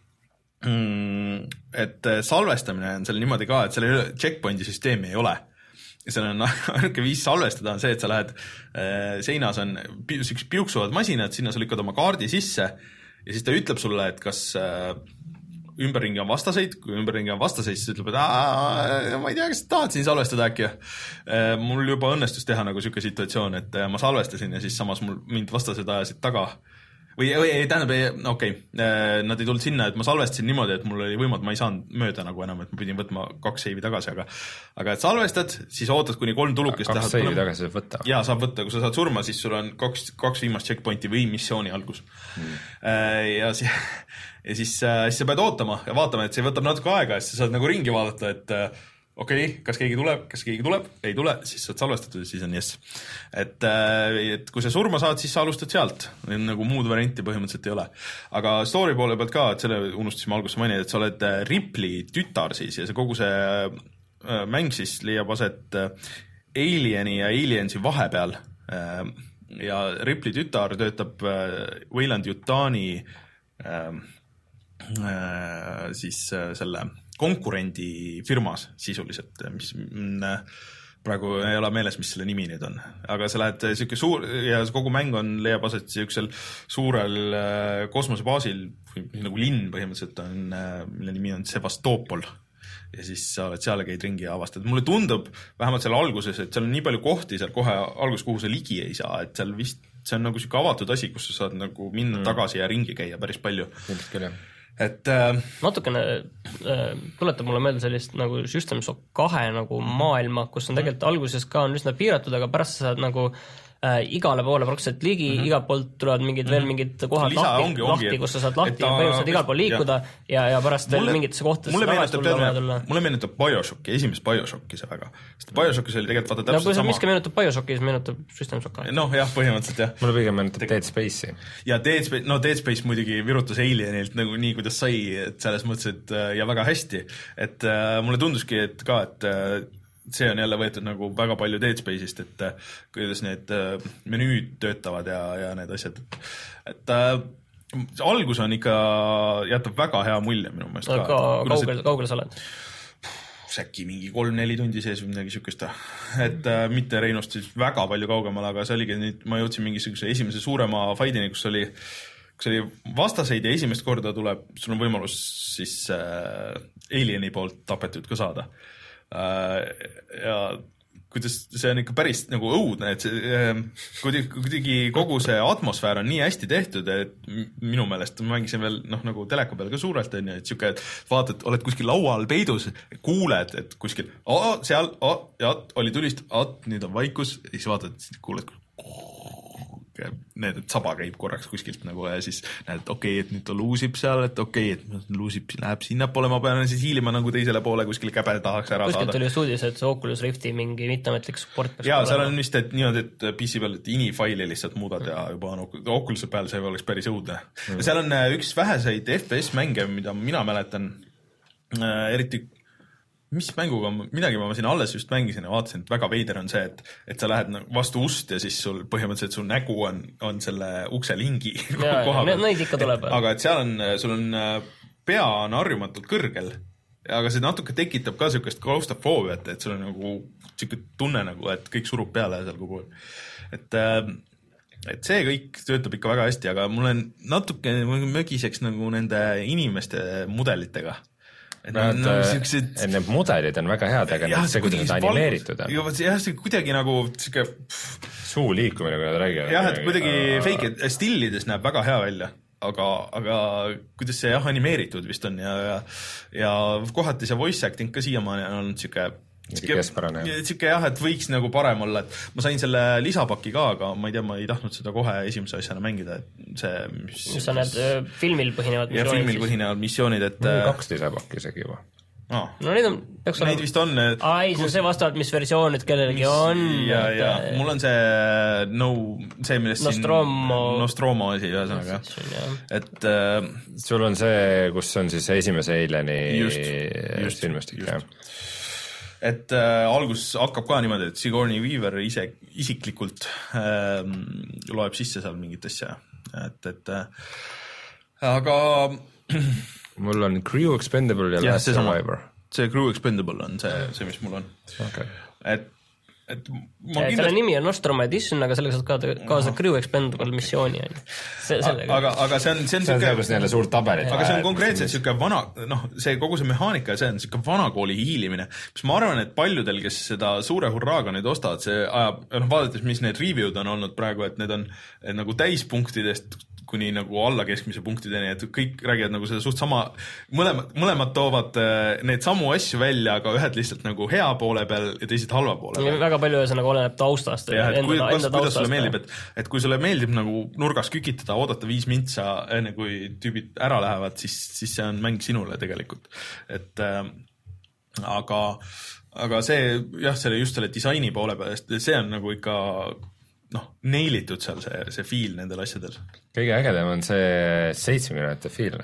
mm, et salvestamine on seal niimoodi ka, et selle checkpointi süsteemi ei ole. Ja seal on ainuke viis salvestada on see, et sa lähed äh, seinas on üks piuksuvad masinad, sinna sa lükkad oma kaardi sisse ja siis ta ütleb sulle, et kas äh, ümberringi on vastaseid, kui ümberringi on vastaseid, siis ütleb, et aa, ma ei tea, kas tahad siin salvestada äkki. Mul juba õnnestus teha nagu siuke situatsioon, et ma salvestasin ja siis samas mul mind vastased ajasid taga. Või, või ei, tähendab, okei, okay. Nad ei tulnud sinna, et ma salvestasin niimoodi, et mul oli võimald, ma ei saanud mööda nagu enam, et ma pidin võtma kaks seivi tagasi, aga aga et salvestad, siis ootad kuni kolm tulukest. Kaks seivi tagasi saab võtta? Jaa, saab võtta, kui sa saad surma, siis sul on kaks, kaks viimast checkpointi või missiooni algus. Hmm. Ja, si ja siis, siis sa pead ootama ja vaatama, et see võtab natuke aega, siis sa saad nagu ringi vaadata, et okei, okay, kas keegi tuleb, kas keegi tuleb, ei tule, siis saad salvestatud ja siis on jess. Et, et kui sa surma saad, siis sa alustad sealt. Nagu muud varianti põhimõtteliselt ei ole. Aga story poole pealt ka, et selle unustasime alguses mainida, et sa oled Ripley tütar siis ja see kogu see mäng siis leiab aset Alieni ja Aliensi vahepeal. Ja Ripley tütar töötab Weyland Yutani äh, siis selle konkurendi firmas sisuliselt, mis praegu ei ole meeles, mis selle nimi nüüd on, aga sa lähed siuke suur ja kogu mäng on, leiab aset siuksel suurel kosmosebaasil, nagu linn põhimõtteliselt on, mille nimi on Sevastopol. Ja siis sa oled seal ja käid ringi ja avastad. Mulle tundub, vähemalt seal alguses, et seal on nii palju kohti seal kohe algus, kuhu sa ligi ei saa, et seal vist, see on nagu siuke avatud asi, kus sa saad nagu minna mm. tagasi ja ringi käia päris palju. Küll, jah. Et äh, natukene äh, tuletab mulle meelde sellist nagu System Shock kahe nagu maailma, kus on tegelikult alguses ka on üsna piiratud, aga pärast sa saad nagu äh, igale poole praktiliselt ligi, mm -hmm. igalt poolt tulevad mingid mm -hmm. veel mingid kohad Lisa, lahti, ongi, lahti ongi, kus sa saad lahti ja põhimõtteliselt igalt pool liikuda ja, ja, ja pärast mulle, veel mingitesse kohtadesse mulle meenutab, tulla, mulle meenutab Bioshocki, esimest Bioshocki see väga. Sest Bioshocki oli tegelikult vaata täpselt no, sama. Miski meenutab Bioshocki, siis meenutab System Shock kahe. Noh jah, põhimõtteliselt jah. Mulle pigem meenutab Dead Space'i. Ja Dead Space, no Dead Space muidugi virutas Alienilt nagu nii, kuidas sai, et selles mõttes, et ja väga hästi. Et äh, mulle tunduski, et ka, et äh, see on jälle võetud nagu väga palju Dead Space'ist, et kuidas need menüüd töötavad ja, ja need asjad. Et äh, algus on ikka, jätab väga hea mulje minu meelest ka. ka kaugel, see, kaugel sa oled? Säkki mingi kolm-neli tundi sees või midagi sükest. Et äh, mitte Reinost siis väga palju kaugemal, aga see oligi nüüd, ma jõudsin mingisuguse esimese suurema fightini, kus oli, kus oli vastaseid ja esimest korda tuleb, sul on võimalus siis äh, Alieni poolt tapetud ka saada. Ja kuidas see on ikka päris nagu õudne, et see, kuidagi kogu see atmosfäär on nii hästi tehtud, et minu meelest ma mängisin veel noh, nagu teleka peal ka suurelt on ju, et siuke, et vaatad, oled kuskil laua all peidus, kuuled, et kuskil oh, seal, oh, ja oli tulist, oh, nüüd on vaikus, ja siis vaatad, kuuled need, et saba käib korraks kuskilt nagu ja siis näed, et okei, okay, et nüüd ta luusib seal, et okei, okay, et luusib, läheb sinna poole, ma pean siis hiilima nagu teisele poole kuskil käbe tahaks ära kuskilt saada. Kuskilt oli just uudis, et see Oculus Rifti mingi mitteametlik support peaks jaa, seal on vist, et niimoodi, et P C peal, et ini-faili lihtsalt muudad ja juba on Oculus'e peal, see oleks päris õudne. Mm. Ja seal on üks väheseid F P S-mänge, mida mina mäletan äh, eriti mis mänguga, midagi ma siin alles just mängisin ja vaatasin, et väga veider on see, et, et sa lähed vastu ust ja siis sul põhimõtteliselt sul nägu on, on selle ukse lingi koha peal. Neid ikka tuleb. Aga et seal on, sul on pea on harjumatult kõrgel, aga see natuke tekitab ka siukest klaustrofoobiat, et sul on nagu siuke tunne nagu, et kõik surub peale seal kogu. Et, et see kõik töötab ikka väga hästi, aga mul on natuke mögiseks nagu nende inimeste mudelitega. Et no, no, siuksed... Need mudelid on väga head, aga jah, see, kuidas nad animeeritud on. Jah, see kuidagi nagu siuke... Suu liikumine, kui nad räägivad. Jah, et kuidagi fake, et stillides näeb väga hea välja, aga, aga kuidas see jah, animeeritud vist on ja, ja, ja kohati see voice acting ka siiamaani on olnud siuke... Siuke jah, et võiks nagu parem olla, et ma sain selle lisapaki ka, aga ma ei tea, ma ei tahtnud seda kohe esimese asjana mängida, et see mis, mis on need äh, filmil põhinevad missioonid. Ja filmil põhinevad missioonid, et äh, kaks lisapakki isegi juba. No, no neid on, peaks neid vist on et, ai, see kus... see vastavalt, mis versioon nüüd kellelegi mis, on ja, et, ja, mul on see no, see millest Nostromo siin Nostromo asi ühesõnaga et äh, sul on see, kus on siis esimese Alieni filmistik et äh, algus hakkab ka niimoodi, et Sigourney Weaver ise isiklikult äh, loeb sisse seal mingit asja, et, et äh, aga mul on Crew Expendable ja, ja Last Survivor. See Crew Expendable on see, see mis mul on. Okay. Et, et ja, kindlasti... selle nimi on Nostromo Edition, aga sellega saad kaasa, kaasa Crew Expendable missiooni. See, aga, aga see on... See on, see on see, kus neile suur tabelit. Aga see on konkreetselt siuke vana, noh, see kogu see mehaanika, see on siuke vanakooli hiilimine, mis ma arvan, et paljudel, kes seda suure hurraaga nüüd ostavad, see ajab, noh, vaadates, mis need review'd on olnud praegu, et need on et nagu täispunktidest kuni nagu alla keskmise punktideni, et kõik räägivad nagu seda suht sama, mõlemad, mõlemad toovad need samu asju välja, aga ühed lihtsalt nagu hea poole peal ja teised halva poole peal. Väga palju ühes nagu oleneb taustast. Ja, et kui, enda kuidas sulle meeldib, et, et kui sulle meeldib nagu nurgas kükitada, oodata viis mintsa, enne kui tüübid ära lähevad, siis, siis see on mäng sinule tegelikult. Et äh, aga, aga see, jah, selle just selle disaini poole peal, see on nagu ikka noh, neilitud seal see, see feel nendel asjadel. Kõige ägedam on see seitsmekümnendate feel nagu.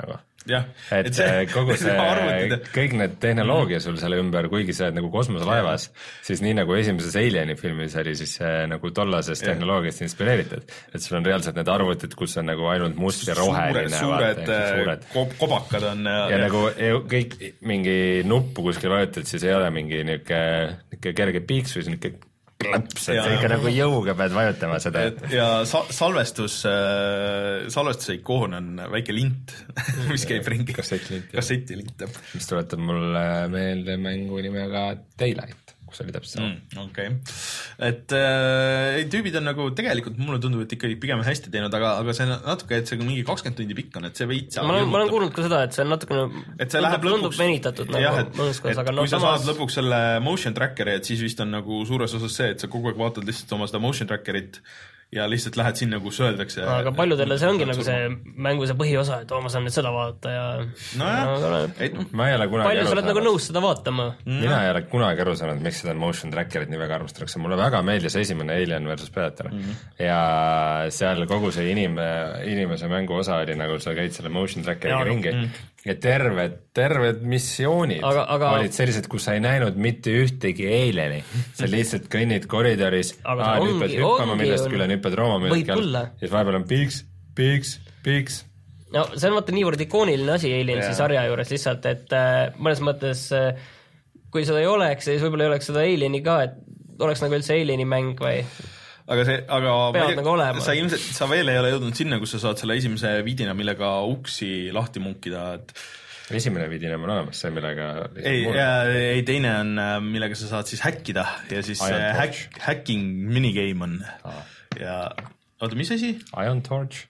jah, et, et see, kogu see, kõik need tehnoloogia sul selle ümber, kuigi sa oled nagu kosmoselaevas, siis nii nagu esimeses Alieni filmis oli siis see nagu tollasest ja. tehnoloogiast inspireeritud, et sul on reaalselt need arvutid, kus on nagu ainult must ja roheline. Suured, suured kobakad on. Ja, ja nagu kõik mingi nuppu kuskil vajutad, siis ei ole mingi niuke, niuke kerge piiks või niuke plõps, et sa ikka nagu jõuga pead vajutama seda. Ja sa, salvestus, salvestuse ikoon on väike lint, mis käib ringi. Kassettilint. Kassettilint, jah. Mis tuletab mulle meelde mängu nimega Daylight, kus oli täpselt sama. Mm, okei. Okay. Et äh, tüübid on nagu tegelikult, mulle tundub, et ikkagi pigem hästi teinud, aga, aga see natuke, et see mingi kakskümmend tundi pikk on, et see veits... Ma olen, ma olen kuulnud ka seda, et see on natukene et see tundub, tundub venitatud nagu jah, et, mõnuskas, et aga kui no, sa samas... saad lõpuks selle motion trackeri, et siis vist on nagu suures osas see, et sa kogu aeg vaatad lihtsalt oma seda motion trackerit ja lihtsalt lähed sinna, kus öeldakse. Aga paljudele see ongi nagu see mängu see põhiosa, et oo, ma saan nüüd seda vaadata ja... No jah, no, et ma ei ole kunagi palju sa oled nagu nõus seda vaatama? Mina ei ole kunagi aru saanud, miks seda motion trackerit nii väga armastatakse. Mulle väga meeldis esimene Alien versus Predator mm -hmm. ja seal kogu see inim, inimese mängu osa oli nagu sa käid selle motion trackeriga ringi mm -hmm. ja terved, terved missioonid aga, aga... olid sellised, kus sa ei näinud mitte ühtegi Alieni. Sa lihtsalt kõnnid koridoris, aa, nüüd pead hüppama millest küll, nüüd pead rooma millest küll ja siis vahepeal on piiks, piiks, piiks. No see on vaata niivõrd ikooniline asi Aliensi yeah. sarja juures lihtsalt, et äh, mõnes mõttes äh, kui seda ei oleks, siis võib-olla ei oleks seda Alieni ka, et oleks nagu üldse Alieni mäng või aga see, aga pead nagu olema. Sa ilmselt, sa veel ei ole jõudnud sinna, kus sa saad selle esimese vidina, millega uksi lahti munkida, et esimene vidina on olemas, see millega ei, ei, teine on, millega sa saad siis häkkida ja siis hack, hacking minigame on ah. ja oota, mis asi? Iron Torch.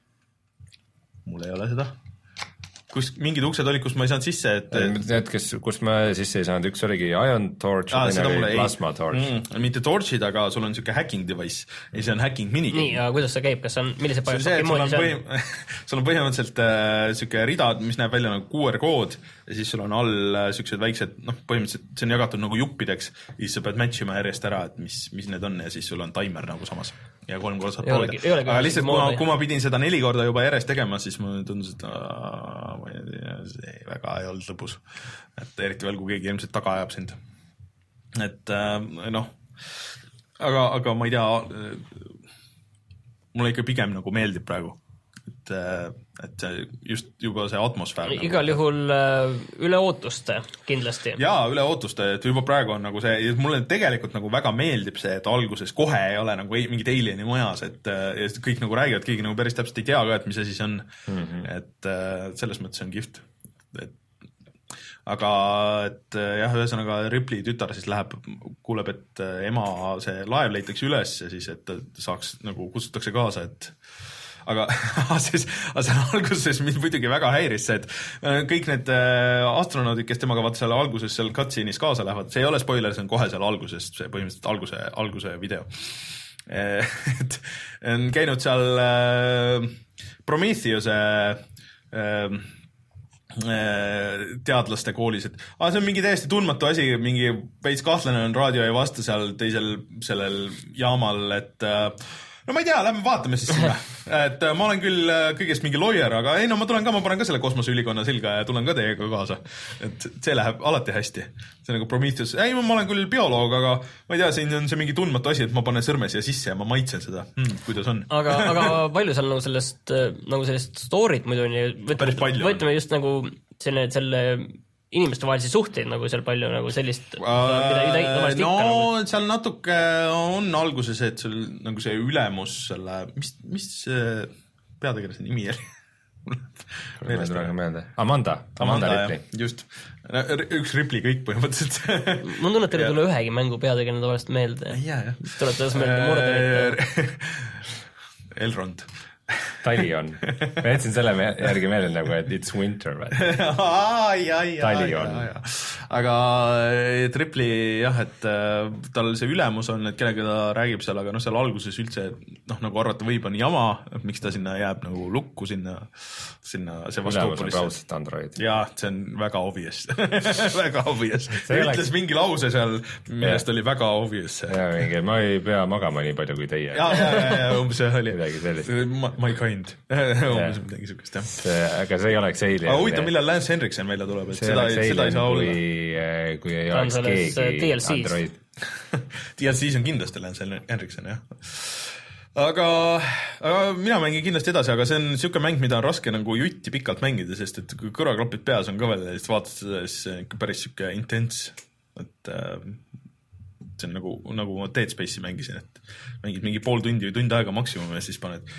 Mul ei ole seda. Kus mingid uksed olid, kus ma ei saanud sisse, et... Need, kes, kus ma sisse ei saanud, üks oligi Iron Torch ja teine oli Plasma Torch. Mm, mitte Torchid, aga sul on niisugune hacking device ja see on hacking minigame. Nii, aga kuidas see käib? Kas on, millise palju see, sul, on põhim, sul on põhimõtteliselt niisugune äh, rida, mis näeb välja nagu Q R-kood ja siis sul on all niisugused väiksed, noh, põhimõtteliselt see on jagatud nagu juppideks ja siis sa pead matchima järjest ära, et mis, mis need on ja siis sul on timer nagu samas ja kolm korda saad proovida. Aga lihtsalt, kui ma, kui ma pidin seda neli korda juba järjest tegema, siis mulle tundus, et aaa, ma ei tea, see väga ei olnud lõbus. Et eriti veel, kui keegi ilmselt taga ajab sind. Et noh, aga, aga ma ei tea, mulle ikka pigem nagu meeldib praegu. Et, et just juba see atmosfäär igal nagu, juhul üle ootuste kindlasti. Jaa, üle ootuste, et juba praegu on nagu see, mulle tegelikult nagu väga meeldib see, et alguses kohe ei ole nagu mingid Alieni majas, et kõik nagu räägivad, keegi nagu päris täpselt ei tea ka, et mis asi see on mm -hmm. et selles mõttes on kihvt et, aga et jah, ühesõnaga Ripley tütar siis läheb, kuuleb, et ema see laev leitakse üles ja siis, et saaks nagu kutsutakse kaasa, et aga siis, seal alguses mind muidugi väga häiris see, et kõik need astronaudid, kes temaga vaata seal alguses seal cutscene'is kaasa lähevad, see ei ole spoiler, see on kohe seal alguses, see põhimõtteliselt alguse, alguse video. Et on käinud seal Prometheuse teadlaste koolis, et ah, see on mingi täiesti tundmatu asi, mingi veits kahtlane on raadio ei vasta seal teisel sellel jaamal, et no ma ei tea, lähme vaatame siis sinna. Et ma olen küll kõigest mingi lawyer, aga ei no ma tulen ka, ma panen ka selle kosmoseülikonna silga ja tulen ka teiega kaasa. Et see läheb alati hästi. See nagu Prometheus, ei ma olen küll bioloog, aga ma ei tea, siin on see mingi tundmatu asi, et ma panen sõrme siia sisse ja ma maitsen seda, hmm, kuidas on. Aga, aga palju seal nagu sellest, nagu sellest story't muidu võtame, võtame just nagu selle, selle inimeste vahelisi suhteid nagu seal palju nagu sellist uh, no nagu. Seal natuke on alguses, et sul nagu see ülemus selle, mis, mis peategelase nimi oli? Amanda, Amanda, Amanda Ripley. Just, üks Ripley kõik põhimõtteliselt. Ma tunnen, et teile tule ühegi mängu peategelane tavaliselt meelde. Jaa, jah. Tulete täs meelde Morderit. Elrond. Talion. Ma jätsin selle järgi meelde nagu, et it's winter. Ai, ai, Talion. aga Tripli jah, et tal see ülemus on, et kellega ta räägib seal, aga noh, seal alguses üldse noh, nagu arvata võib on jama, et miks ta sinna jääb nagu lukku sinna, sinna see Vastopolisse. Android. Jaa, see on väga obvious väga obvious. Ta ütles oleks... mingi lause seal, millest ja. Oli väga obvious. Jaa, mingi, ma ei pea magama nii palju kui teie. Jaa, jaa, jaa, umbes see oli. Midagi sellist. My kind. umbes midagi sukest, jah. See, aga see ei oleks Alien. Aga huvitav, millal Lance Henriksen välja tuleb, et seda, seda ei saa olla. Kui, kui ei oleks keegi Android. D L C-s on kindlasti Lance Henriksen, jah. Aga, aga mina mängin kindlasti edasi, aga see on niisugune mäng, mida on raske nagu jutti pikalt mängida, sest et kui kõrvaklapid peas on ka veel, siis vaatad seda, siis see on päris niisugune intens, et äh, see on nagu, nagu ma Dead Space'i mängisin, et mängid mingi pool tundi või tund aega maksimum ja siis paned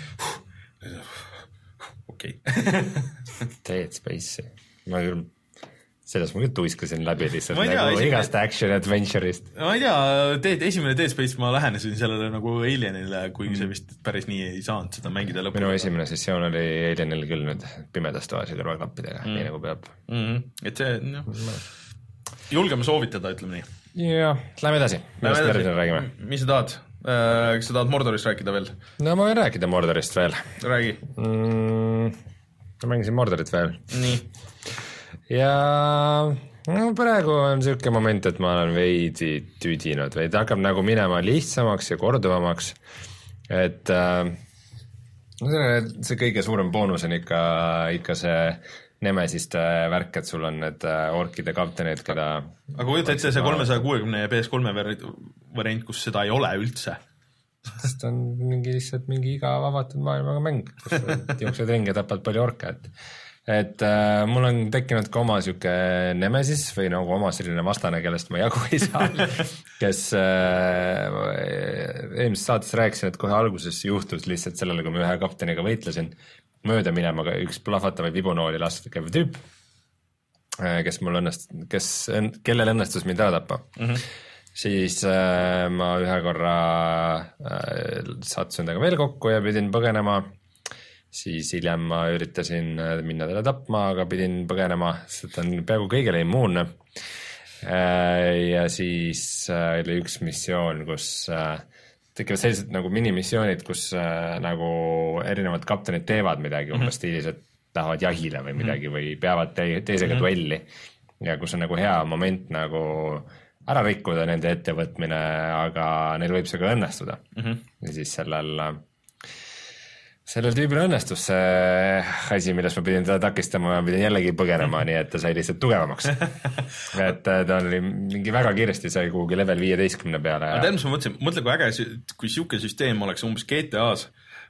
okei. Dead Space'i, ma küll selles ma küll tuiskasin läbi lihtsalt tea, nagu esimene... igast action adventure'ist. Ma ei tea, teed, esimene Dead Space ma lähenesin sellele nagu Alienile, kuigi mm. see vist päris nii ei saanud seda mängida lõpuni. Minu esimene sessioon oli Alienil küll nüüd pimedas toas ja kõrvaklappidega, mm. nii nagu peab. Mm-hmm. Et see, noh, julgeme soovitada, ütleme nii. Jah, lähme edasi. Millest järgmine räägime? Mis sa tahad? Kas sa tahad Mordorist rääkida veel? No ma võin rääkida Mordorist veel. Räägi. Mm, ma mängisin Mordorit veel. Nii. Ja no, praegu on siuke moment, et ma olen veidi tüdinud, veidi hakkab nagu minema lihtsamaks ja korduvamaks, et äh, see kõige suurem boonus on ikka, ikka see Nemesiste värk, et sul on need orkide kaptenid, keda... Aga kujuta ette see kolmesaja kuuekümne P S kolme variant, kus seda ei ole üldse. Sest on mingi lihtsalt mingi iga avatud maailmaga mäng, kus jooksed ringi ja tapad palju orke, et et äh, mul on tekkinud ka oma siuke Nemesis või nagu oma selline vastane, kellest ma jagu ei saa, kes äh, eelmises saates rääkisin, et kohe alguses juhtus lihtsalt sellele, kui ma ühe kapteniga võitlesin, mööda minema üks plahvatavaid vibunooli lastud käiv tüüp, kes mul õnnest, kes, kellel õnnestus mind ära tappa. Mm-hmm. Siis äh, ma ühe korra äh, sattusin temaga veel kokku ja pidin põgenema. Siis hiljem ma üritasin minna talle tapma, aga pidin põgenema, sest on peaaegu kõigele immuunne. Äh, ja siis äh, oli üks missioon, kus äh, tekivad sellised nagu minimissioonid, kus äh, nagu erinevad kaptenid teevad midagi, umbes mm-hmm. stiilis, et tahavad jahile või midagi mm-hmm. või peavad te teisega mm-hmm. duelli. Ja kus on nagu hea moment nagu ära rikkuda nende ettevõtmine, aga neil võib see ka õnnestuda. Mm-hmm. Ja siis sellel, sellel tüübil õnnestus see asi, milles ma pidin teda takistama ja pidin jällegi põgenema, nii et ta sai lihtsalt tugevamaks. et ta oli mingi väga kiiresti sai kuhugi level viieteistkümne peale. Ja... Tähendab, ma mõtlesin, mõtle kui äge, kui siuke süsteem oleks umbes G T A-s,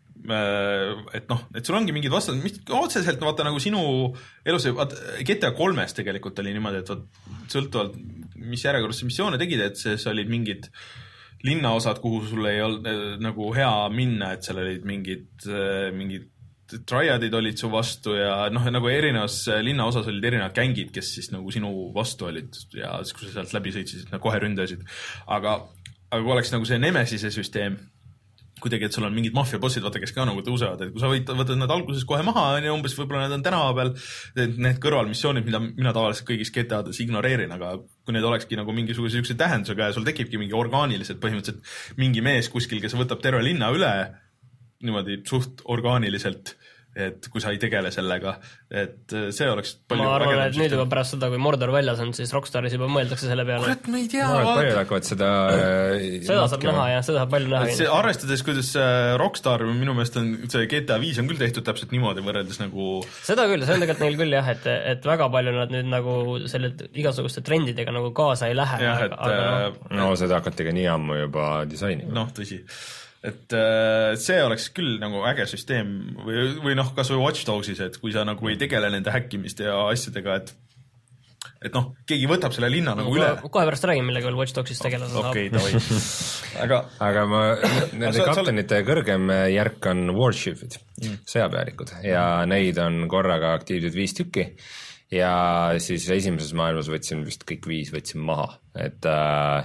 et noh, et sul ongi mingid vastad, mis otseselt vaata nagu sinu elus, G T A kolmes tegelikult oli niimoodi, et vaat, sõltuvalt mis järjekorras missioone tegid, et see olid mingid linnaosad, kuhu sul ei olnud nagu hea minna, et seal olid mingid, mingid triadid olid su vastu ja noh, nagu erinevas linnaosas olid erinevad gängid, kes siis nagu sinu vastu olid ja siis, kui sa sealt läbi sõitsid, nad kohe ründasid. Aga, aga kui oleks nagu see Nemesise süsteem, kuidagi, et sul on mingid maffiabossid, vaata, kes ka nagu tõusevad, et kui sa võid, võtad nad alguses kohe maha, ja umbes võib-olla need on tänava peal, need kõrvalmissioonid, mida mina tavaliselt kõigis G T A-des ignoreerin, aga kui need olekski nagu mingisuguse sükse tähendusega ja sul tekibki mingi orgaaniliselt põhimõtteliselt mingi mees kuskil, kes võtab terve linna üle, niimoodi suht orgaaniliselt, et kui sa ei tegele sellega, et see oleks palju... Ma arvan, et nüüd juba pärast seda, kui Mordor väljas on, siis Rockstaris juba mõeldakse selle peale. Kurat, me ei tea. Ma arvan, et palju hakkavad seda... Seda saab näha, jah, seda saab palju näha. See, arvestades, kuidas Rockstar, minu meelest on see G T A viis on küll tehtud täpselt niimoodi võrreldes nagu... Seda küll, see on tegelikult neil küll jah, et, et väga palju nad nüüd nagu selle igasuguste trendidega nagu kaasa ei lähe. Jah, et... Aga, no, no seda hakati ka nii ammu juba disaini. Noh, tõsi. Et see oleks küll nagu äge süsteem või, või noh, kas või Watch Dogsis, et kui sa nagu ei tegele nende häkkimiste ja asjadega, et et noh, keegi võtab selle linna nagu üle. Kohe pärast räägin, millega veel Watch Dogsis tegeleda saab. Okei, davai. Aga, aga ma, nende kaptenite kõrgem järk on Warshipid, mm. sõjapealikud ja neid on korraga aktiivsed viis tükki ja siis esimeses maailmas võtsin vist kõik viis võtsin maha, et äh,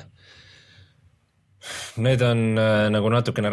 need on äh, nagu natukene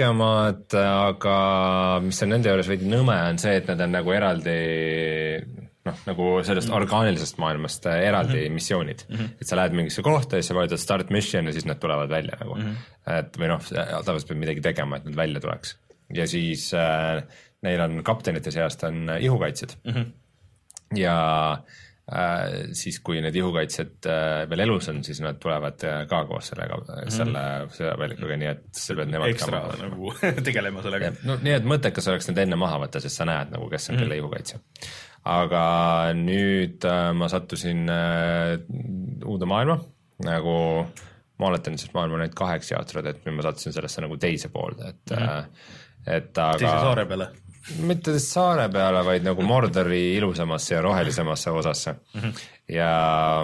raskemad, aga mis on nende juures veidi nõme, on see, et nad on nagu eraldi noh, nagu sellest mm. orgaanilisest maailmast eraldi mm -hmm. missioonid mm. -hmm. et sa lähed mingisse kohta ja sa validad start mission ja siis nad tulevad välja nagu mm. -hmm. et või noh, tavaliselt peab midagi tegema, et nad välja tuleks. Ja siis äh, neil on kaptenite seast on ihukaitsjad mm. -hmm. ja äh, siis kui need ihukaitsjad äh, veel elus on, siis nad tulevad äh, ka koos sellega mm, -hmm. selle sõjaväelikuga, nii et sa pead nemad ekstra ka nagu tegelema sellega. No, nii et mõttekas oleks need enne maha võtta, sest sa näed nagu, kes on mm -hmm. kelle ihukaitsja. Aga nüüd äh, ma sattusin äh, uude maailma, nagu ma oletan, sest maailma on neid kaheks jaotatud, et nüüd ma sattusin sellesse nagu teise poolde, et mm -hmm. et aga teise saare peale? Mitte saare peale, vaid nagu Mordori ilusamasse ja rohelisemasse osasse mm. -hmm. ja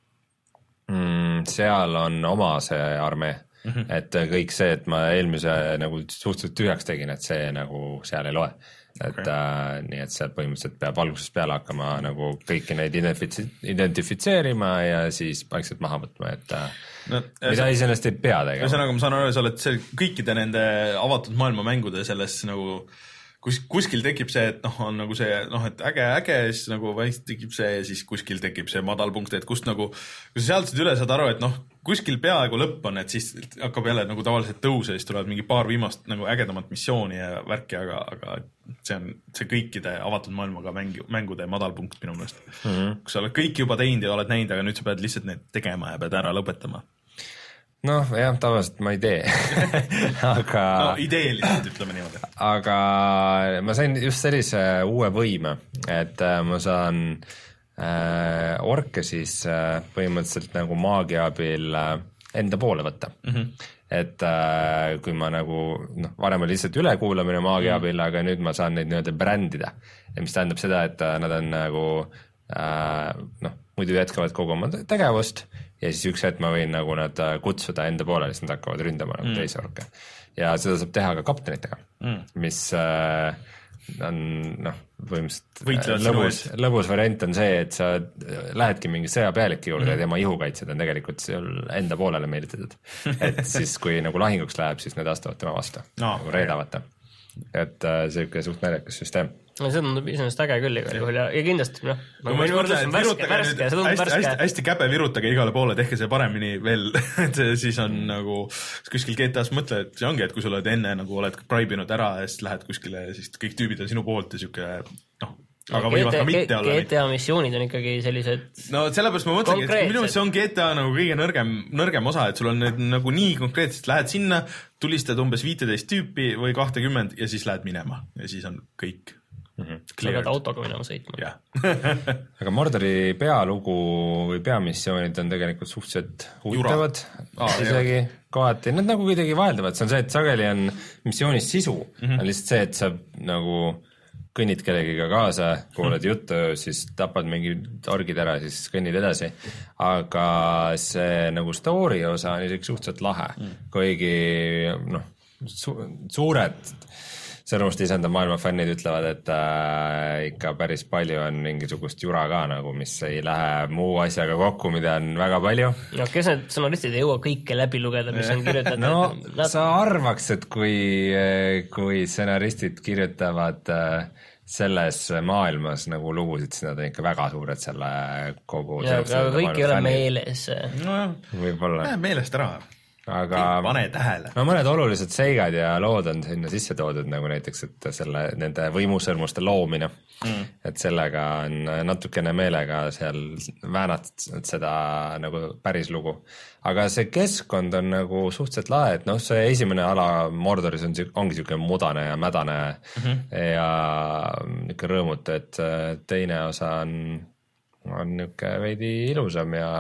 mm, seal on oma see armee mm, -hmm. et kõik see, et ma eelmise nagu suhteliselt tühjaks tegin, et see nagu seal ei loe. Et okay. äh, nii, et seal põhimõtteliselt peab algusest peale hakkama nagu kõiki neid identifitsi- identifitseerima ja siis vaikselt maha võtma, et äh, no, mida iseenesest ei pea tegema. Ühesõnaga, ma saan aru, sa oled see, kõikide nende avatud maailma mängude selles nagu kus, kuskil tekib see, et noh, on nagu see, noh, et äge, äge, siis nagu vaikselt tekib see ja siis kuskil tekib see madal punkt, et kust nagu, kui sa sealt üle saad aru, et noh, kuskil peaaegu lõpp on, et siis hakkab jälle nagu tavaliselt tõuse ja siis tulevad mingi paar viimast nagu ägedamat missiooni ja värki, aga, aga see on see kõikide avatud maailmaga mängu, mängude madalpunkt minu meelest mm. -hmm. Kus sa oled kõik juba teinud ja oled näinud, aga nüüd sa pead lihtsalt need tegema ja pead ära lõpetama. Noh, jah, tavaliselt ma ei tee aga no ideeliselt ütleme niimoodi. Aga ma sain just sellise uue võime, et ma saan äh, orke siis äh, põhimõtteliselt nagu maagia abil äh, enda poole võtta mm. -hmm. et äh, kui ma nagu, noh, varem oli lihtsalt ülekuulamine maagia abil mm, -hmm. aga nüüd ma saan neid nii-öelda brändida, mis tähendab seda, et nad on nagu äh, noh, muidu jätkavad kogu oma tegevust ja siis üks hetk ma võin nagu nad kutsuda enda poole, siis nad hakkavad ründama nagu mm. teise orke. Ja seda saab teha ka kaptenitega mm., mis äh, on noh, põhimõtteliselt lõbus, lõbus variant on see, et sa lähedki mingi sõjapealiki juurde ja mm. tema ihukaitsjad on tegelikult seal enda poolele meelitatud. Et siis, kui nagu lahinguks läheb, siis need astuvad tema vastu no, nagu reedavad ta. Et äh, see on suht naljakas süsteem. No see tundub iseenesest äge küll igal juhul ja, ja kindlasti noh, nagu no, värske, värske, värske, see tundub hästi, värske. Hästi, hästi käbe virutage igale poole, tehke see paremini veel, et siis on mm. nagu kuskil G T A-s mõtle, et see ongi, et kui sa oled enne nagu oled pribinud ära ja siis lähed kuskile ja siis kõik tüübid on sinu poolt ja siuke noh, aga võivad ka mitte olla. G T A missioonid on ikkagi sellised no sellepärast ma mõtlengi, et minu meelest see on G T A nagu kõige nõrgem, nõrgem osa, et sul on need nagu nii konkreetselt, lähed sinna, tulistad umbes viiteist tüüpi või kahtekümmend ja siis lähed minema ja siis on kõik mm -hmm. sa pead autoga minema sõitma yeah. aga Mordori pealugu või peamissioonid on tegelikult suhteliselt huvitavad ah, isegi jah. Kohati, nad nagu kuidagi vaheldavad, see on see, et sageli on missioonis sisu mm, -hmm. on lihtsalt see, et sa nagu kõnnid kellegiga kaasa, kuulad mm -hmm. juttu, siis tapad mingid orgid ära, siis kõnnid edasi, aga see nagu story osa on isegi suhteliselt lahe mm, -hmm. kuigi noh su, suured sõnumust isenda maailma fännid ütlevad, et äh, ikka päris palju on mingisugust jura ka nagu, mis ei lähe muu asjaga kokku, mida on väga palju. No kes need sõnaristid ei jõua kõike läbi lugeda, mis on kirjutatud? No nad... sa arvaks, et kui, kui sõnaristid kirjutavad äh, selles maailmas nagu lugusid, siis nad on ikka väga suured selle kogu ja, aga kõik ei ole meeles no, võib-olla meelest ära aga pane tähele. No mõned olulised seigad ja lood on sinna sisse toodud, nagu näiteks, et selle, nende võimusõrmuste loomine, mm. et sellega on natukene meelega seal väänatud seda nagu päris lugu. Aga see keskkond on nagu suhteliselt lahe, et noh, see esimene ala Mordoris on, ongi siuke mudane ja mädane mm-hmm. ja niuke rõõmutu, et teine osa on, on niuke veidi ilusam ja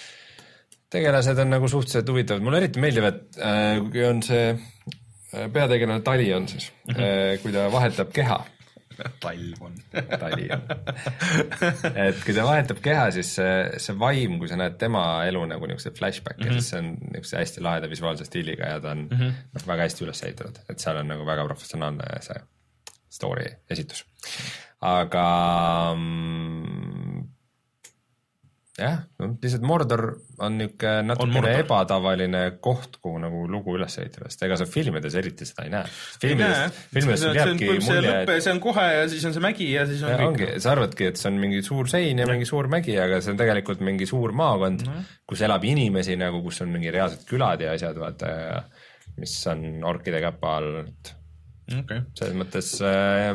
tegelased on nagu suhteliselt huvitavad. Mulle eriti meeldib, et äh, kui on see äh, peategelane Tali on siis mm, -hmm. äh, kui ta vahetab keha. Talv on. Tali on. Et kui ta vahetab keha, siis see, see vaim, kui sa näed tema elu nagu niisuguse flashbacki mm, -hmm. siis see on niisuguse hästi laheda visuaalse stiiliga ja ta on mm -hmm. väga hästi üles ehitatud. Et seal on nagu väga professionaalne see story esitus. Aga mm, jah, no lihtsalt Mordor on niuke natukene ebatavaline koht, kuhu nagu lugu üles ehitada, sest ega sa filmides eriti seda ei näe. Filmides, filmides sul jääbki mulje, et see on kohe ja siis on see mägi ja siis on ja, kõik. Ongi, sa arvadki, et see on mingi suur sein ja mingi suur mägi, aga see on tegelikult mingi suur maakond, mm. kus elab inimesi nagu, kus on mingi reaalsed külad ja asjad, vaata, mis on orkide käpa all. Okay. selles mõttes äh,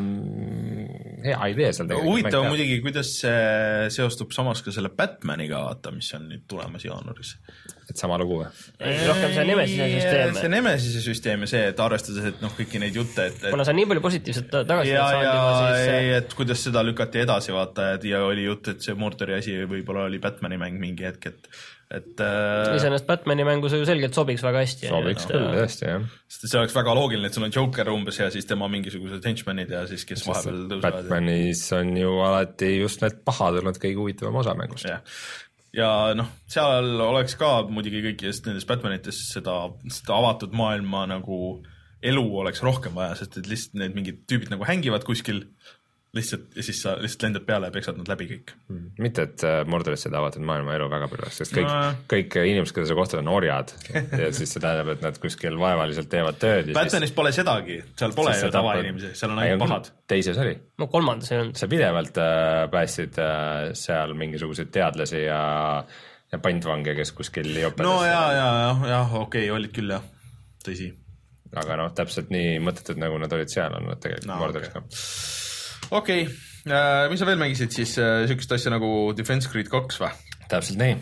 hea idee seal tegelikult. Huvitav muidugi, kuidas see seostub samas ka selle Batmaniga, vaata, mis on nüüd tulemas jaanuaris. Et sama lugu või? Ei, rohkem see Nemesise süsteem. See Nemesise süsteem ja see, et arvestades, et noh, kõiki neid jutte, et, et... kuna see on nii palju positiivset tagasi ja, saanud ja, juba, siis... Ei, et kuidas seda lükati edasi, vaata, et ja oli jutt, et see Mordori asi võib-olla oli Batmani mäng mingi hetk, et et äh... iseenesest Batmani mängu see ju selgelt sobiks väga hästi. Sobiks küll, tõesti, jah. Sest see oleks väga loogiline, et sul on Joker umbes ja siis tema mingisugused henchmanid ja siis kes vahepeal tõusevad. Batmanis on ju alati just need pahad olnud kõige huvitavam osa mängust. Ja, ja noh, seal oleks ka muidugi kõikidest nendest Batmanites seda, seda avatud maailma nagu elu oleks rohkem vaja, sest et lihtsalt need mingid tüübid nagu hängivad kuskil lihtsalt ja siis sa lihtsalt lendad peale ja peksad nad läbi kõik. Mm. Mitte, et Mordoris seda avatud maailma elu väga palju, sest kõik, no. kõik inimesed, keda sa kohtad, on orjad ja siis see tähendab, et nad kuskil vaevaliselt teevad tööd. Batmanis siis... pole sedagi, seal pole ju tavainimesi, seal on ainult pahad. Teises oli. No kolmandas ei olnud. Sa pidevalt äh, päästsid äh, seal mingisuguseid teadlasi ja, ja pantvange, kes kuskil jopedas. No ja, ja, ja, ja okei, okay, olid küll jah, tõsi. Aga noh, täpselt nii mõttetud, nagu nad olid seal, on nad tegelikult no, Mordoris okay. ka. Okei, okay. mis sa veel mängisid siis äh, sükest asja nagu Defense Creed kaks või? Täpselt nii.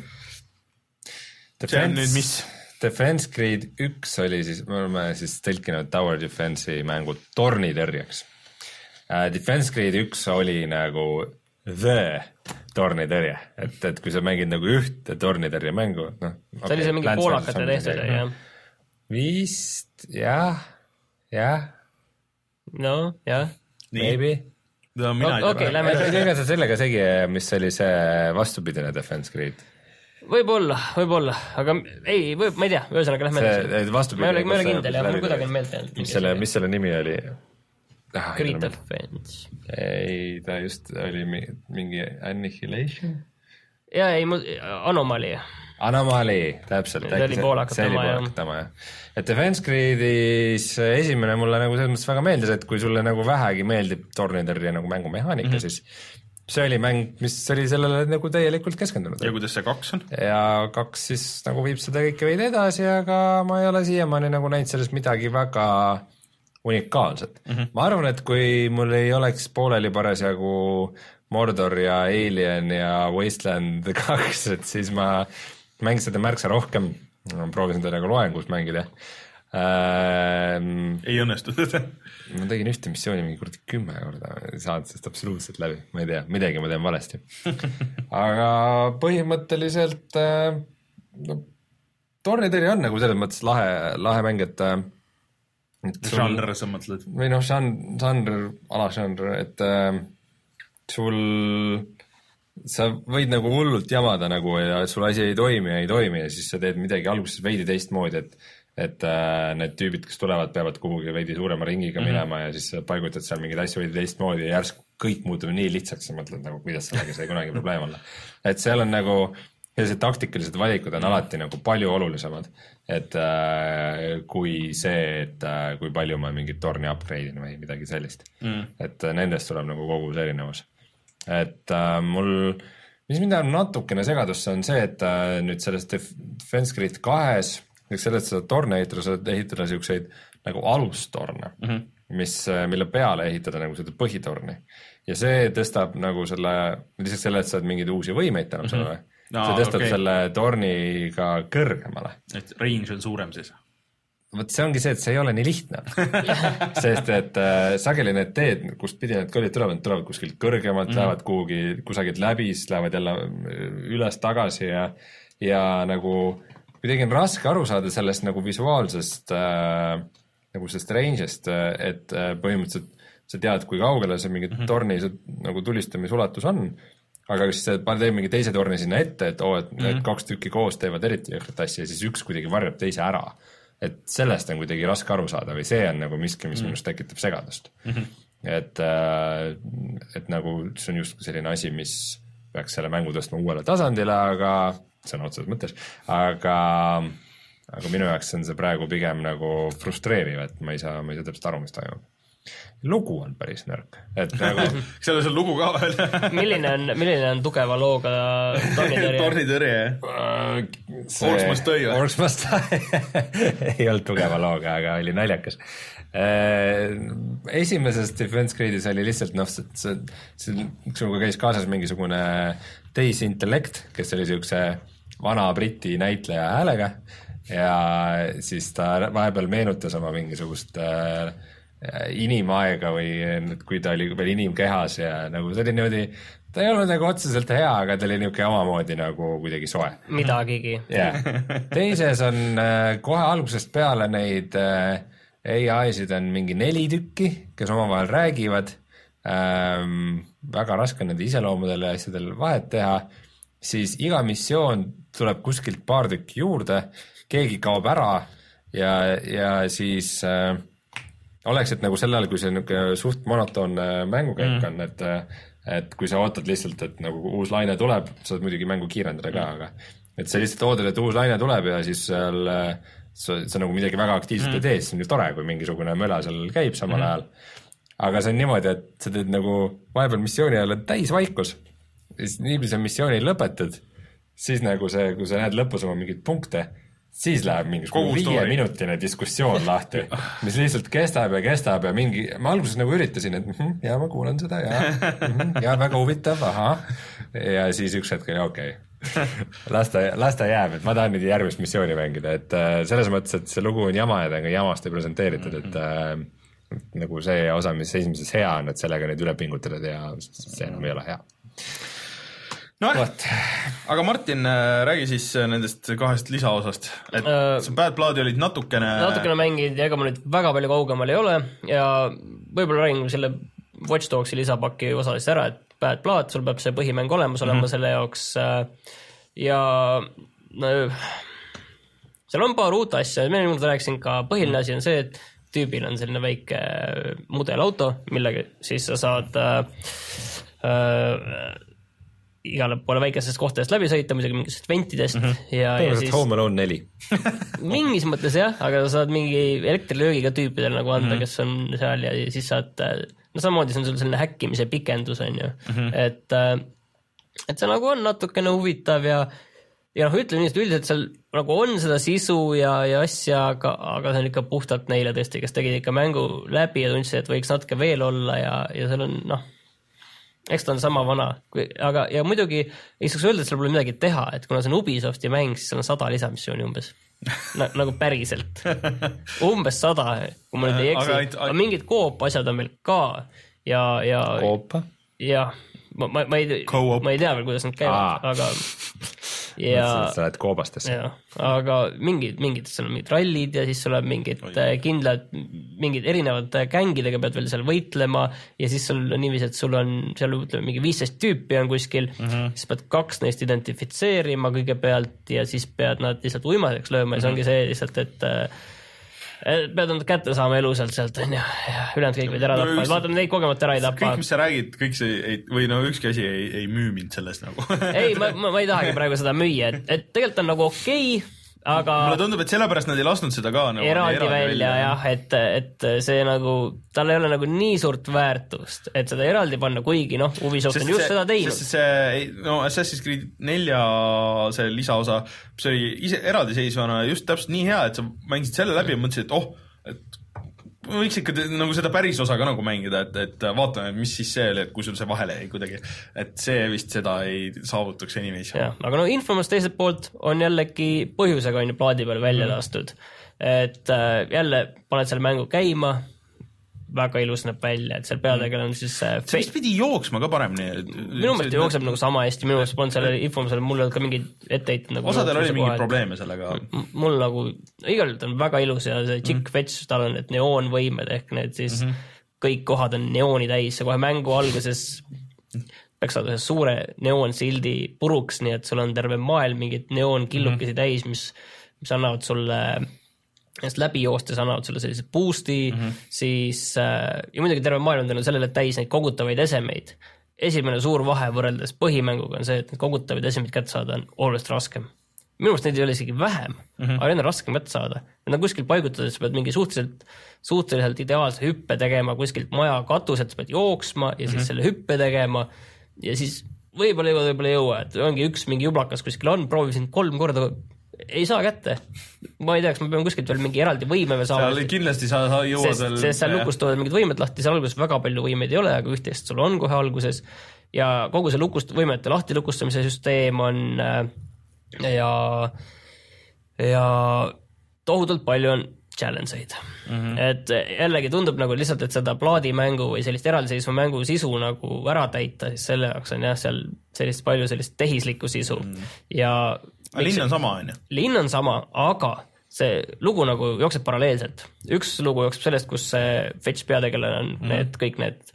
Defense, see on nüüd mis? Defense Creed üks oli siis, me oleme siis tõlkinud Tower Defense'i mängu tornitõrjeks. Uh, Defense Creed üks oli nagu the tornitõrje, et, et kui sa mängid nagu ühte tornitõrje mängu, noh. See okay, oli see mingi poolakate tehtud, jah? Vist, jah, jah. No, jah. Maybe. No, mina o- okay, lähme. Ega sa sellega segi, mis oli see vastupidine Defense Creed? Võib-olla, võib-olla, aga ei, võib, ma ei tea, ühesõnaga lähme edasi. Ma ei ole kindel, jah, ma kuidagi on meelt jäänud. Mis selle, mis selle nimi oli? Ah, Creed Defense. Ei, ta just oli mingi Annihilation? Ja ei, Anomaly. Anomaly, täpselt. See oli poolakatama, jah. Et Defense Creedis esimene mulle nagu selles mõttes väga meeldis, et kui sulle nagu vähegi meeldib tornitõrje nagu mängumehaanika, mm-hmm. siis see oli mäng, mis oli sellele nagu täielikult keskendunud. Ja kuidas see kaks on? Ja kaks siis nagu viib seda kõike veidi edasi, aga ma ei ole siiamaani nagu näinud sellest midagi väga unikaalset. Mm-hmm. Ma arvan, et kui mul ei oleks pooleli parasjagu Mordor ja Alien ja Wasteland kaks, et siis ma mängin seda märksa rohkem. Ma proovisin teda ka loengus mängida. Ähm, ei õnnestunud. Ma tegin ühte missiooni mingi kuradi kümme korda, ei saanud sellest absoluutselt läbi. Ma ei tea, midagi ma teen valesti. Aga põhimõtteliselt äh, no, tornitõrje on nagu selles mõttes lahe, lahe mäng, et žanr, sa mõtled? Või noh, žanr, alažanr, et äh, sul sa võid nagu hullult jamada nagu ja sul asi ei toimi ja ei toimi ja siis sa teed midagi alguses veidi teistmoodi, et et äh, need tüübid, kes tulevad, peavad kuhugi veidi suurema ringiga mm-hmm. minema ja siis paigutad seal mingeid asju veidi teistmoodi ja järsku kõik muutub nii lihtsaks ja mõtled nagu, kuidas sellega sai kunagi probleem olla. Et seal on nagu sellised taktikalised valikud on alati nagu palju olulisemad, et äh, kui see, et äh, kui palju ma mingit torni upgrade'in või midagi sellist. Mm. Et äh, nendest tuleb nagu kogu see erinevus. Et äh, mul, mis mind on natukene segadusse on see, et äh, nüüd sellest Defense Creed kahes, sellest seda torne ehitada, saad ehitada siukseid nagu alustorne, mm-hmm. mis, mille peale ehitada nagu seda põhitorni. Ja see tõstab nagu selle, lisaks selle, et saad mingeid uusi võimeid tänu mm-hmm. selle, no, see tõstab okay. selle torniga kõrgemale. Et range on suurem siis? Võt see ongi see, et see ei ole nii lihtne. Sest et äh, sageli need teed, kust pidi need kõllid tulevad, tulevad kuskilt kõrgemalt, mm-hmm. lähevad kuhugi kusagilt läbi, siis lähevad jälle üles tagasi ja, ja nagu kuidagi on raske aru saada sellest nagu visuaalsest äh, nagu sellest range'ist, et äh, põhimõtteliselt sa tead, kui kaugele see mingi mm-hmm. torni nagu tulistamisulatus on, aga siis sa teed mingi teise torni sinna ette, et oo, et mm-hmm. kaks tükki koos teevad eriti jõhkrat asja ja siis üks kuidagi varjab teise ära. Et sellest on kuidagi raske aru saada või see on nagu miski, mis mm-hmm. minust tekitab segadust. Mm-hmm. Et, äh, et nagu see on just selline asi, mis peaks selle mängu tõstma uuele tasandile, aga see on otseses mõttes, aga aga minu jaoks on see praegu pigem nagu frustreeriv, et ma ei saa, ma ei saa täpselt aru, mis toimub. Lugu on päris nõrk, et nagu selles on lugu ka veel. milline on, milline on tugeva looga tornitõrje? tornitõrje, Orcs Must Die või? Orcs Must Die ei olnud tugeva looga, aga oli naljakas. Esimeses Defense Grade'is oli lihtsalt noh, see, see, kui käis kaasas mingisugune tehisintellekt, kes oli siukse vana briti näitleja häälega ja siis ta vahepeal meenutas oma mingisugust äh, inimaega või kui ta oli veel inimkehas ja nagu see oli niimoodi, ta ei olnud nagu otseselt hea, aga ta oli niisugune omamoodi nagu kuidagi soe. Midagigi. Yeah. Teises on äh, kohe algusest peale neid äh, A I-sid on mingi neli tükki, kes omavahel räägivad, ähm, väga raske on nende iseloomudel ja asjadel vahet teha, siis iga missioon tuleb kuskilt paar tükki juurde, keegi kaob ära ja, ja siis äh, oleks, et nagu sellel, kui see niisugune suht monotoonne mängukäik mm. on, et, et kui sa ootad lihtsalt, et nagu uus laine tuleb, saad muidugi mängu kiirendada ka, mm. aga et sa lihtsalt ootad, et uus laine tuleb ja siis seal sa, sa nagu midagi väga aktiivselt mm. ei tee, siis on ju tore, kui mingisugune möla seal käib samal mm. ajal. Aga see on niimoodi, et sa teed nagu vahepeal missiooni ajal täis vaikus, siis niipidi sa missiooni lõpetad, siis nagu see, kui sa näed lõpus oma mingid punkte, siis läheb mingi viie minutine diskussioon lahti, mis lihtsalt kestab ja kestab ja mingi, ma alguses nagu üritasin, et mm, ja ma kuulan seda ja, mm, ja väga huvitav, aha, ja siis üks hetk oli okei okay. las ta, las ta jääb, et ma tahan nüüd järgmist missiooni mängida, et äh, selles mõttes, et see lugu on jama ja ta on ka jamast ei presenteeritud, et äh, nagu see osa, mis esimeses hea on, et sellega neid üle pingutada ja see enam ei ole hea. No, aga Martin, räägi siis nendest kahest lisaosast, et uh, see Bad Bloodi olid natukene natukene mängid ja ega ma nüüd väga palju kaugemal ei ole ja võib-olla räägin selle Watch Dogsi lisapaki osalist ära, et Bad Blood, sul peab see põhimäng olemas olema mm-hmm. selle jaoks ja no, seal on paar uut asja, meil nüüd rääkisin ka, põhiline asi on see, et tüübil on selline väike mudelauto, millega siis sa saad äh, äh, igale poole väikestest kohtadest läbi sõita, muidugi mingitest ventidest mm-hmm. ja, ja siis Home Alone neli mingis mõttes jah, aga sa saad mingi elektrilöögiga tüüpidel nagu anda mm-hmm. kes on seal ja siis saad, no samamoodi see on sul selline häkkimise pikendus on ju mm-hmm. et, et see nagu on natukene huvitav ja ja noh, ütleme nii, et üldiselt seal nagu on seda sisu ja, ja asja, aga, aga see on ikka puhtalt neile tõesti, kes tegid ikka mängu läbi ja tundsid, et võiks natuke veel olla ja, ja seal on noh, eks ta on sama vana, aga ja muidugi ei saaks öelda, et seal pole midagi teha, et kuna see on Ubisofti mäng, siis seal on sada lisamissiooni umbes Na, nagu päriselt umbes sada, kui ma nüüd ei eksi, aga, aga mingid koop asjad on veel ka ja, ja koopa? jah, ma, ma, ma, ei, ma ei tea veel, kuidas nad käivad, Aa. aga ja sa lähed koobastesse. Aga mingid, mingid, seal on mingid rallid ja siis sul on mingid kindlad, mingid erinevad gängidega pead veel seal võitlema ja siis sul on niiviisi, et sul on seal ütleme, mingi viisteist tüüpi on kuskil, mm-hmm. siis pead kaks neist identifitseerima kõigepealt ja siis pead nad lihtsalt uimaseks lööma ja see ongi see lihtsalt, et pead nad kätte saama elusalt sealt on ja, ja ülejäänud kõik võid ära no, tappa, vaatame neid kogemata ära ei tapa. Kõik, mis sa räägid, kõik see ei, või no ükski asi ei, ei müü mind sellest nagu ei, ma, ma, ma ei tahagi praegu seda müüa, et, et tegelikult on nagu okei okay, aga mulle tundub, et sellepärast nad ei lasknud seda ka nagu eraldi, eraldi välja, välja jah, et, et see nagu tal ei ole nagu nii suurt väärtust, et seda eraldi panna, kuigi noh, Ubisoft on just see, seda teinud. Sest see, no Assassin's Creed nelja see lisaosa, mis oli ise eraldiseisvana just täpselt nii hea, et sa mängisid selle läbi ja mõtlesid, et oh, et võiks ikka nagu seda päris osa ka nagu mängida, et, et vaatame, mis siis see oli, et kui sul see vahele jäi kuidagi, et see vist seda ei saavutaks animeis. Aga no Infamous teiselt poolt on jällegi põhjusega on ju plaadi peal välja lastud, et äh, jälle paned selle mängu käima, väga ilus näeb välja, et seal peategel on siis äh, see vist pidi jooksma ka paremini. Minu mõttes jookseb nagu sama hästi, minu mõttes polnud selle Infamousele, mul oli ka mingid etteheited nagu osadel oli mingeid probleeme sellega. Mul nagu, igalt on väga ilus ja see Chick Fetch, tal on need neoonvõimed ehk need siis mm -hmm. kõik kohad on neooni täis ja kohe mängu alguses peaks saada ühe suure neoonsildi puruks, nii et sul on terve maailm mingid neoonkillukesi mm -hmm. täis, mis, mis annavad sulle Just läbi joostes annavad sulle sellise boost'i, mm -hmm. siis äh, ja muidugi terve maailm on sellele täis neid kogutavaid esemeid esimene suur vahe võrreldes põhimänguga on see, et need kogutavad esimid kätte saada on oluliselt raskem. Minu arust neid ei ole isegi vähem, mm-hmm. aga need on raskem kätte saada. Need on kuskil paigutades, sa pead mingi suhteliselt, suhteliselt ideaalse hüppe tegema, kuskilt maja katuselt sa pead jooksma ja siis mm-hmm. selle hüppe tegema ja siis võib-olla jõua, võib-olla jõua, et ongi üks mingi jublakas kuskil on, proovisin kolm korda, ei saa kätte. Ma ei tea, kas ma pean kuskilt veel mingi eraldi võime või saama. Seal kindlasti sa jõuad veel... Sest seal lukus tood mingid võimed lahti, seal alguses väga palju võimeid ei ole, aga üht-teist sul on kohe alguses ja kogu see lukust, võimete lahti lukustamise süsteem on ja, ja tohutult palju on challenge-eid. Mm-hmm. Et jällegi tundub nagu lihtsalt, et seda plaadimängu või sellist eraldiseisva mängu sisu nagu ära täita, siis selle jaoks on jah, seal sellist palju sellist tehislikku sisu mm. ja linn on sama, on ju? Linn on sama, aga see lugu nagu jookseb paralleelselt. Üks lugu jookseb sellest, kus see Fetch peategelane on mm. need, kõik need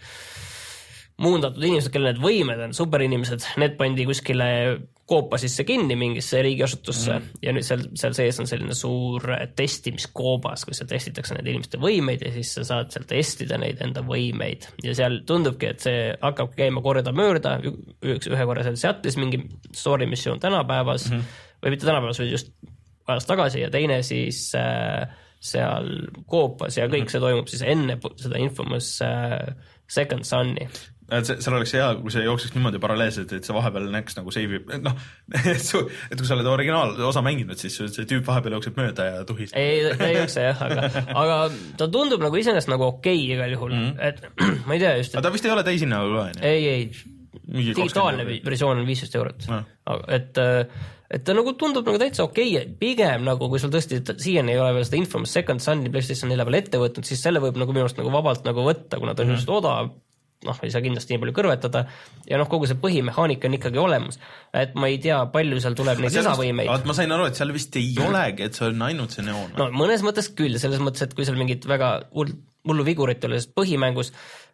muundatud inimesed, kelle need võimed on, superinimesed, need pandi kuskile koopa sisse kinni mingisse riigiasutusse mm. ja nüüd seal, seal sees on selline suur testimiskoobas, kus seal testitakse need inimeste võimeid ja siis sa saad seal testida neid enda võimeid ja seal tundubki, et see hakkab käima korda mööda, üks, ühe korra seal Seattle'is mingi story missioon tänapäevas mm. või mitte tänapäevas, või just ajas tagasi ja teine siis äh, seal koopas ja kõik mm. see toimub siis enne seda Infamous äh, Second Sun'i. Et see, seal oleks hea, kui see jookseks niimoodi paralleelselt, et see vahepeal näeks nagu save, noh, et kui sa oled originaal osa mänginud, siis see tüüp vahepeal jookseb mööda ja tuhis. Ei, ta ei jookse jah, aga, aga ta tundub nagu iseenesest nagu okei igal juhul, mm. et ma ei tea just. Et... aga ta vist ei ole täishinna ka, on ju? Ei, ei, digitaalne versioon on viisteist eurot. No. Et, et ta nagu tundub nagu täitsa okei, pigem nagu kui sul tõesti siiani ei ole veel seda Infamous Second Sun'i PlayStation nelja peal ette võtnud, siis selle võib nagu minu arust nagu vabalt nagu võtta, kuna ta on mm. just odav, noh, ei saa kindlasti nii palju kõrvetada ja noh, kogu see põhimehaanika on ikkagi olemas, et ma ei tea, palju seal tuleb neid lisavõimeid. Ma sain aru, et seal vist ei olegi, et see on ainult see neoon. No mõnes mõttes küll, selles mõttes, et kui seal mingid väga mullu vigurit oli põhimängus,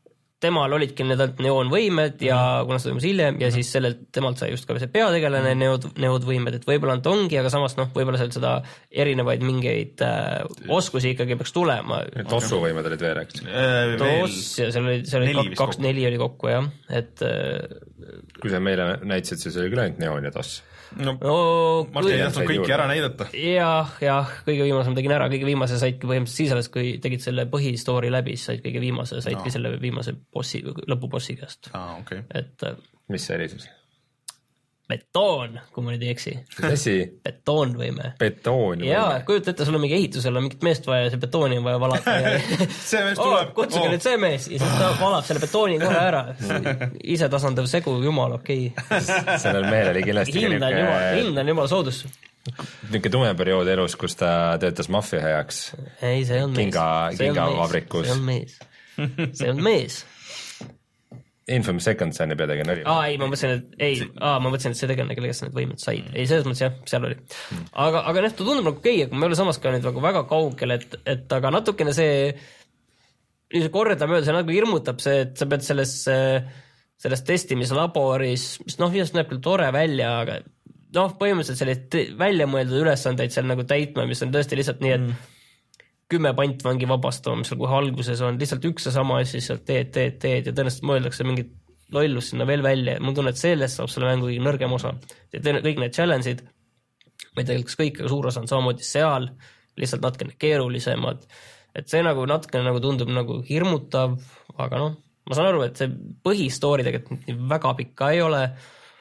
temal olidki need neoonvõimed ja mm. kuna see toimus hiljem ja siis sellelt, temalt sai just ka see peategelane neod, neodvõimed, et võib-olla on tongi, aga samas noh, võib-olla seal seda erinevaid mingeid äh, oskusi ikkagi peaks tulema. Tossu võimed olid veel, eks? Toss ja seal oli, seal oli kaks, kaks neli oli kokku, jah. Et, äh, kui sa meile näitasid, siis oli küll ainult neon ja toss. No, no Martin ei jätnud kõiki ära näidata. Jah, jah, kõige viimase ma tegin ära, kõige viimase saidki põhimõtteliselt siis alles, kui tegid selle põhistoori läbi, siis said kõige viimase, saidki no. selle viimase bossi, lõpubossi käest. Ah, okay. Et, mis see erisus? Betoon, kui ma nüüd ei eksi. Mis asi? Betoon võime. Betoon võime. Jaa, kujuta ette, sul on mingi ehitusel on mingit meest vaja ja see betooni on vaja valata. Ja... see mees tuleb. Oh, kutsuge oh. nüüd see mees ja siis ta valab selle betooni kohe ära. Ise tasandav segu, jumal, okei. Okay. Sellel meel oli kindlasti hind on jumal, hind on jumal soodus. Niinke tume periood elus, kus ta töötas maffia heaks. Ei, see on mees. Kinga, kinga vabrikus. See on mees. See on mees. Infamous Second Sun'i peategin oli. Aa, ei, ma mõtlesin, et ei, aa, ma mõtlesin, et see tegelane, kellega sa need võimed said. Ei, selles mõttes jah, seal oli. Aga, aga noh, ta tundub nagu okei, kui me ei ole samas ka nüüd väga, väga kaugel, et, et aga natukene see, see korda mööda, see nagu hirmutab see, et sa pead selles, selles testimislaboris, mis noh, just näeb küll tore välja, aga noh, põhimõtteliselt sellist välja mõeldud ülesandeid seal nagu täitma, mis on tõesti lihtsalt nii, et mm. kümme pantvangi vabastama, mis seal kohe alguses on, lihtsalt üks ja sama asi, sealt teed, teed, teed ja tõenäoliselt mõeldakse mingit lollust sinna veel välja. Mul tunne, et sellest saab selle mängu kõige nõrgem osa. Kõik need challenge'id, ma ei tea, kas kõik, aga suur osa on samamoodi seal, lihtsalt natkene keerulisemad. Et see nagu natkene nagu tundub nagu hirmutav, aga noh, ma saan aru, et see põhistoori tegelikult väga pikka ei ole.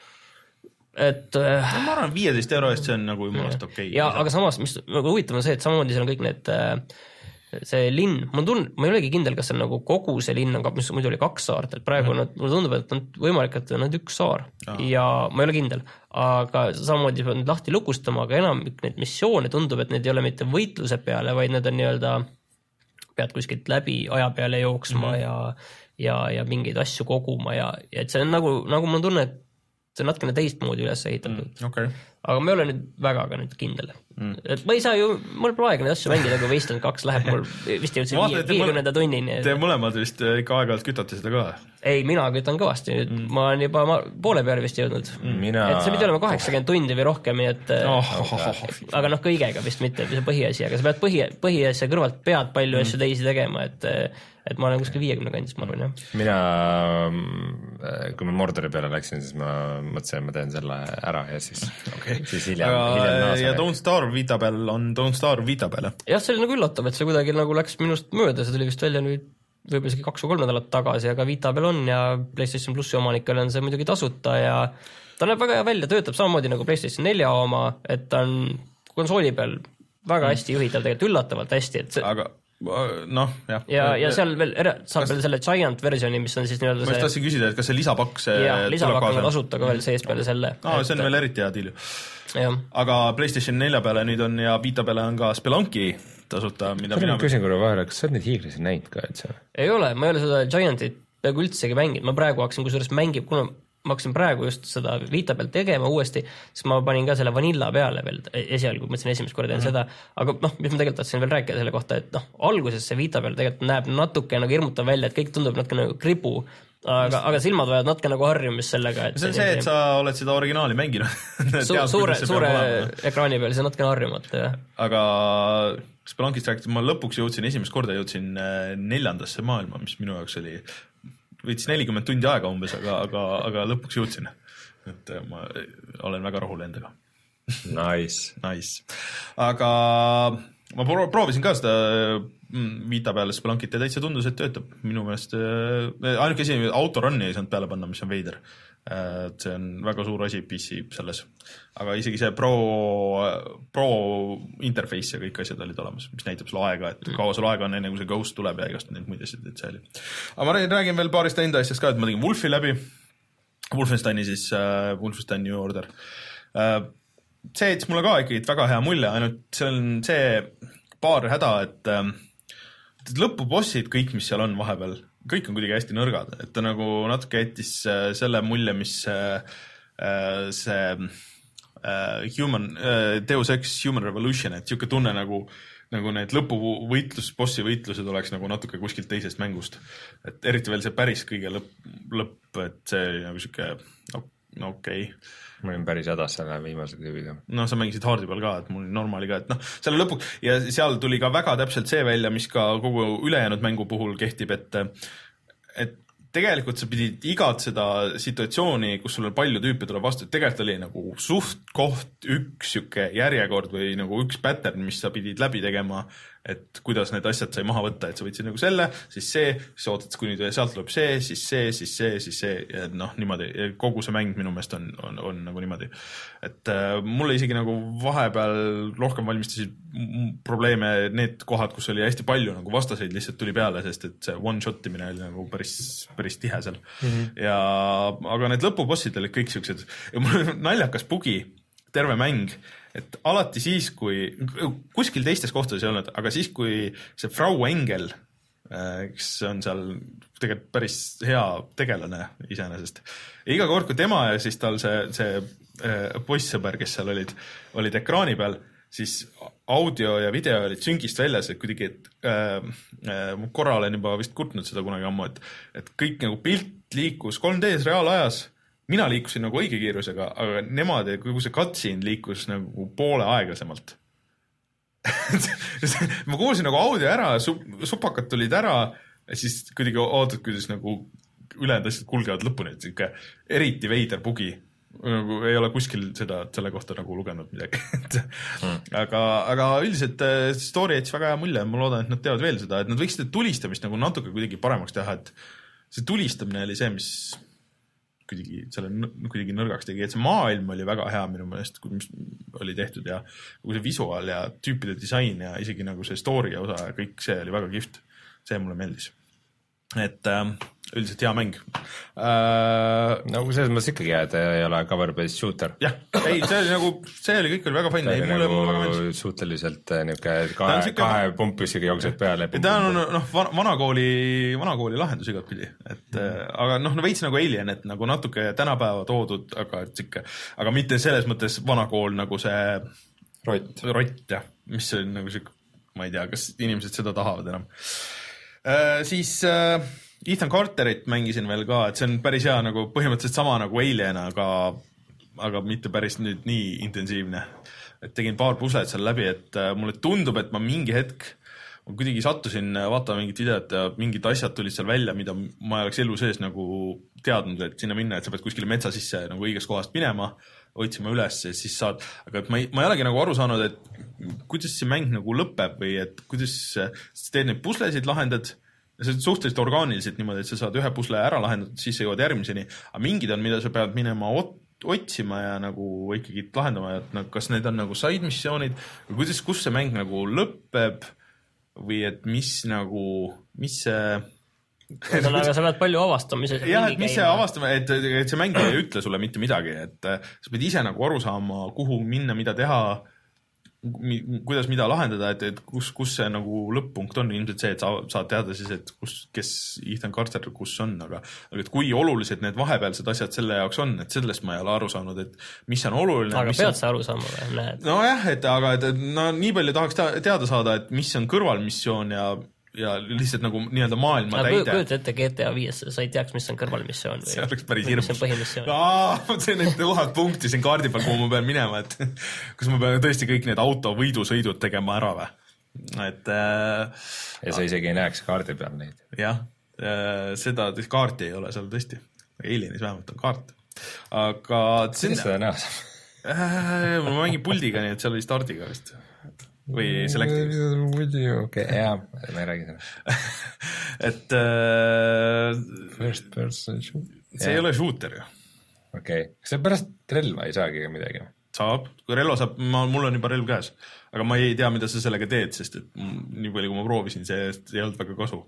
Et, no, ma arvan, viieteist euro eest see on nagu jumalast okei. Okay. Ja, aga samas, mis nagu huvitav on see, et samamoodi seal on kõik need, see linn, ma tun-, ma ei olegi kindel, kas see on nagu kogu see linn on, mis muidu oli kaks saart, et praegu mm. mulle tundub, et on võimalik, et on üks saar ja, ja ma ei ole kindel, aga samamoodi peab nüüd lahti lukustama, aga enam neid missioone tundub, et need ei ole mitte võitluse peale, vaid need on nii-öelda, pead kuskilt läbi aja peale jooksma mm. ja, ja, ja mingeid asju koguma ja, ja et see on nagu, nagu ma tunnen, et see on natkene teistmoodi üles ehitatud. Mm, okay. aga ma ei ole nüüd väga ka nüüd kindel mm.. et ma ei saa ju, mul pole aega neid asju mängida, kui Wasteland kaks läheb mul vist jõudsin viiekümnenda tunnini. Te mõlemad vist ikka aeg-ajalt kütate seda ka? Ei, mina kütan kõvasti, nüüd mm. ma olen juba ma poole peale vist jõudnud mina... et see pidi olema kaheksakümmend tundi või rohkem, et oh, oh, oh, oh. aga noh, kõigega vist mitte, see põhiasi, aga sa pead põhi, põhiasja kõrvalt pead palju mm. asju teisi tegema, et et ma olen kuskil viiekümne kandis, ma arvan, jah. Mina, kui ma Mordori peale läksin, siis ma mõtlesin, et ma teen selle ära ja siis, okay. siis hiljem, hiljem naasa. Ja Don't Starve Vita peal on Don't Starve Vita peale. Jah, see oli nagu üllatav, et see kuidagi nagu läks minust mööda, see tuli vist välja nüüd võib-olla isegi kaks või kolm nädalat tagasi, aga Vita peal on ja PlayStation Plussi omanikele on see muidugi tasuta ja ta näeb väga hea välja, töötab samamoodi nagu PlayStation nelja oma, et ta on konsooli peal väga hästi juhitav, tegelikult üllatavalt hästi, et see... Aga noh, jah. Ja, ja seal veel saab kas... veel selle Giant versiooni, mis on siis nii-öelda see... Ma just tahtsin küsida, et kas see lisapakk see ja, lisapakk on tasuta ka veel sees peale selle. Aa, et... see on veel eriti hea diil. Aga PlayStation nelja peale nüüd on ja Vita peale on ka Spelunki tasuta, mida mina... Küsin korra vahele, kas sa oled neid hiiglasi näinud ka, et see... Ei ole, ma ei ole seda Giantit peaaegu üldsegi mänginud, ma praegu hakkasin kusjuures mängib, kuna ma hakkasin praegu just seda Vita peal tegema uuesti, siis ma panin ka selle Vanilla peale veel esialgu, mõtlesin esimest korda teen mm -hmm. seda, aga noh, mis ma tegelikult tahtsin veel rääkida selle kohta, et noh, alguses see Vita peal tegelikult näeb natuke nagu hirmutav välja, et kõik tundub natuke nagu kribu, aga, aga silmad vajad natuke nagu harjumist sellega, et see on see, et sa oled seda originaali mänginud Su, suure, suure ekraani peal, see on natuke harjumata, jah. Aga Spelunkist rääkides, ma lõpuks jõudsin, esimest korda jõudsin neljandasse maailma, mis minu jaoks oli võitis nelikümmend tundi aega umbes, aga, aga, aga lõpuks jõudsin. Et ma olen väga rahul endaga. Nice. Nice. Aga ma proovisin ka seda Vita peale Spelunkit ja täitsa tundus, et töötab. Minu meelest ainuke asi, autorunni ei saanud peale panna, mis on veider. See on väga suur asi P C selles. Aga isegi see pro, pro interface ja kõik asjad olid olemas, mis näitab sulle aega, et kaua sul aega on enne, kui see Ghost tuleb ja igast neid muid asjad, et see oli. Aga ma räägin veel paarist enda asjast ka, et ma tegin Wolfi läbi. Wolfensteini siis, uh, Wolfenstein New Order. Uh, see eetis mulle ka ikkagi väga hea mulje, ainult see on see paar häda, et, et lõpubossid, kõik, mis seal on vahepeal, kõik on kuidagi hästi nõrgad, et ta nagu natuke jättis selle mulje, mis see human, Deus Ex Human Revolution, et siuke tunne nagu, nagu need lõpuvõitlus, bossi võitlused oleks nagu natuke kuskilt teisest mängust. Et eriti veel see päris kõige lõpp, lõpp et see oli nagu siuke, no, no okei okay. Ma olin päris hädas selle viimase tüübiga. No sa mängisid hardi peal ka, et mul normaali ka, et noh, selle lõpuks, ja seal tuli ka väga täpselt see välja, mis ka kogu ülejäänud mängu puhul kehtib, et, et tegelikult sa pidid igat seda situatsiooni, kus sul on palju tüüpe tuleb vastu, et tegelikult oli nagu suht koht üks siuke järjekord või nagu üks pattern, mis sa pidid läbi tegema, et kuidas need asjad sai maha võtta, et sa võtsid nagu selle, siis see, siis ootad, kuni sealt tuleb see, siis see, siis see, siis see, ja noh, niimoodi, kogu see mäng minu meelest on, on, on nagu niimoodi. Et äh, mulle isegi nagu vahepeal rohkem valmistasid probleeme need kohad, kus oli hästi palju nagu vastaseid lihtsalt tuli peale, sest et see one-shotimine oli nagu päris, päris tihe seal. Mm-hmm. Ja, aga need lõpubossid olid kõik siuksed, ja mul on naljakas bugi, terve mäng, et alati siis, kui kuskil teistes kohtades ei olnud, aga siis, kui see Frau Engel, kes on seal tegelikult päris hea tegelane iseenesest, ja iga kord, kui tema ja siis tal see, see poissõber, kes seal olid, olid ekraani peal, siis audio ja video olid süngist väljas, et kuidagi, et äh, äh, korra olen juba vist kurtnud seda kunagi ammu, et, et kõik nagu pilt liikus kolm D-s reaalajas, mina liikusin nagu õige kiirusega, aga nemad, kogu see cutscene liikus nagu poole aeglasemalt. Ma kuulsin nagu audio ära, supakad tulid ära, ja siis kuidagi ootad, kuidas nagu ülejäänud asjad kulgevad lõpuni, et siuke eriti veider bugi. Nagu ei ole kuskil seda, selle kohta nagu lugenud midagi. aga, aga üldiselt story jättis väga hea mulje, ma loodan, et nad teevad veel seda, et nad võiks seda tulistamist nagu natuke kuidagi paremaks teha, et see tulistamine oli see, mis kuidagi, selle kuidagi nõrgaks tegi, et see maailm oli väga hea minu meelest, mis oli tehtud ja kogu see visuaal ja tüüpide disain ja isegi nagu see story osa ja kõik see oli väga kihvt. See mulle meeldis. et äh, üldiselt hea mäng äh,. no selles mõttes ikkagi hea, et ei ole cover-based shooter. jah, ei, see oli nagu, see oli kõik oli väga fine. ta oli nagu suhteliselt niisugune kahe, kahe pumpüssiga jooksed peale. ta on noh, vanakooli, vanakooli lahendus igat pidi, et mm. aga noh, no veits nagu Alien, et nagu natuke tänapäeva toodud, aga et siuke, aga mitte selles mõttes vanakool nagu see rott, rott jah, mis on nagu siuke, ma ei tea, kas inimesed seda tahavad enam äh,. Siis äh, Ethan Carterit mängisin veel ka, et see on päris hea nagu põhimõtteliselt sama nagu Alien, aga, aga mitte päris nüüd nii intensiivne. Et tegin paar puslet seal läbi, et äh, mulle tundub, et ma mingi hetk ma kuidagi sattusin vaatama mingit videot ja mingid asjad tulid seal välja, mida ma ei oleks elu sees nagu teadnud, et sinna minna, et sa pead kuskile metsa sisse nagu õigest kohast minema, otsima üles ja siis saad, aga et ma ei, ma ei olegi nagu aru saanud, et kuidas see mäng nagu lõpeb või et kuidas sa teed neid puslesid, lahendad ja see on suhteliselt orgaaniliselt niimoodi, et sa saad ühe pusle ära lahendatud, siis sa jõuad järgmiseni, aga mingid on, mida sa pead minema ot- otsima ja nagu ikkagi lahendama, et nagu, kas need on nagu side missioonid või kuidas, kus see mäng nagu lõpeb või et mis nagu, mis see aga sa pead palju avastamises jah, et mis see avastama, et, et see mäng ei ütle sulle mitte midagi, et sa pead ise nagu aru saama, kuhu minna, mida teha, kuidas mida lahendada, et, et kus, kus see nagu lõpp-punkt on, ilmselt see, et sa saad teada siis, et kus, kes Ethan Carter kus on, aga, aga et kui olulised need vahepealsed asjad selle jaoks on, et sellest ma ei ole aru saanud, et mis on oluline. Aga pead on... sa aru saama või? Näed. No jah, et aga et, no nii palju tahaks teada saada, et mis on kõrvalmissioon ja ja lihtsalt nagu nii-öelda maailma aga täide. Kujuta ette G T A viis, sa ei teaks, mis on kõrvalmissioon või see oleks päris hirmus. Mis on põhimissioon? Aa, see on need tuhat punkti siin kaardi peal, kuhu ma pean minema, et kus ma pean tõesti kõik need auto võidusõidud tegema ära või. Et, äh, ja sa isegi ei näeks kaardi peal neid. Jah, äh, seda kaarti ei ole seal tõesti. Alienis vähemalt on kaart. Aga kuidas seda näha saab? Äh, ma mängin puldiga, nii et seal oli stardiga vist. Või selektiivist. Okei, jaa, ma ei räägi seda. et äh, first person shoot. See ja. Ei ole shooter ju. Okei, kas see pärast relva ei saagi midagi? Saab, kui relva saab, ma, mul on juba relv käes. Aga ma ei tea, mida sa sellega teed, sest et nii palju, kui ma proovisin, see ei olnud väga kasu.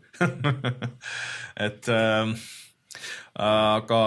et äh, aga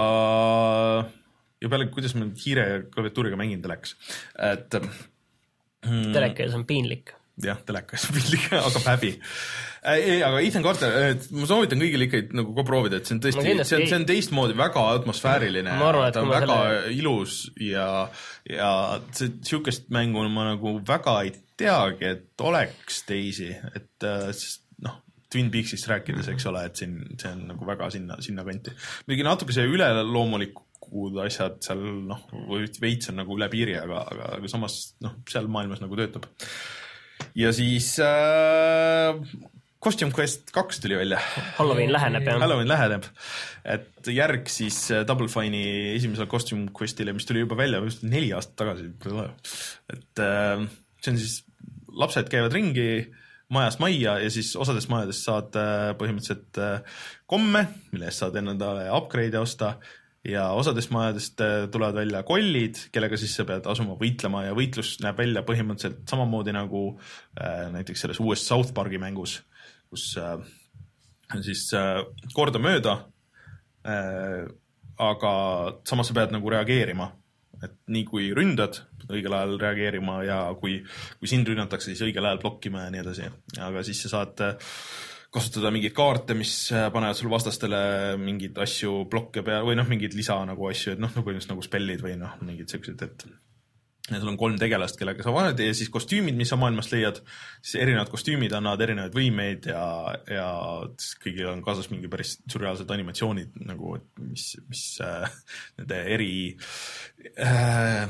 ja peale, kuidas ma hiire klaviatuuriga mängin teleks. Et telekas on piinlik. Jah, telekas on piinlik, aga häbi. Ei, aga Ethan Carter, ma soovitan kõigile ikka nagu ka proovida, et see on tõesti, see on, see on teistmoodi väga atmosfääriline, arvan, ta on väga selle... ilus ja, ja see siukest mängu ma nagu väga ei teagi, et oleks teisi, et sest noh, Twin Peaksist rääkides, eks ole, et siin, see on nagu väga sinna, sinna kanti. Midagi natuke see üleloomulik asjad seal, noh, veits on nagu üle piiri, aga, aga, aga samas, noh, seal maailmas nagu töötab. Ja siis äh, Costume Quest kaks tuli välja. Halloween läheneb, jah. Halloween läheneb. Et järg siis Double Fine'i esimesel Costume Questile, mis tuli juba välja just neli aastat tagasi. Et äh, see on siis, lapsed käivad ringi majast majja ja siis osadest majadest saad äh, põhimõtteliselt äh, komme, mille eest saad endale upgrade'e osta ja osadest majadest tulevad välja kollid, kellega siis sa pead asuma võitlema ja võitlus näeb välja põhimõtteliselt samamoodi nagu äh, näiteks selles uues South Parki mängus, kus äh, siis äh, korda mööda, äh, aga samas sa pead nagu reageerima, et nii kui ründad, õigel ajal reageerima ja kui, kui sind rünnatakse, siis õigel ajal blokkima ja nii edasi, aga siis sa saad äh, kasutada mingeid kaarte, mis panevad sul vastastele mingeid asju blokke peale või noh, mingeid lisa nagu asju, et noh, nagu, nagu spellid või noh, mingid sellised, et ja sul on kolm tegelast, kellega sa vaned ja siis kostüümid, mis sa maailmast leiad, siis erinevad kostüümid annavad erinevaid võimeid ja, ja kõigil on kaasas mingi päris surreaalsed animatsioonid, nagu mis, mis äh, nende eri äh,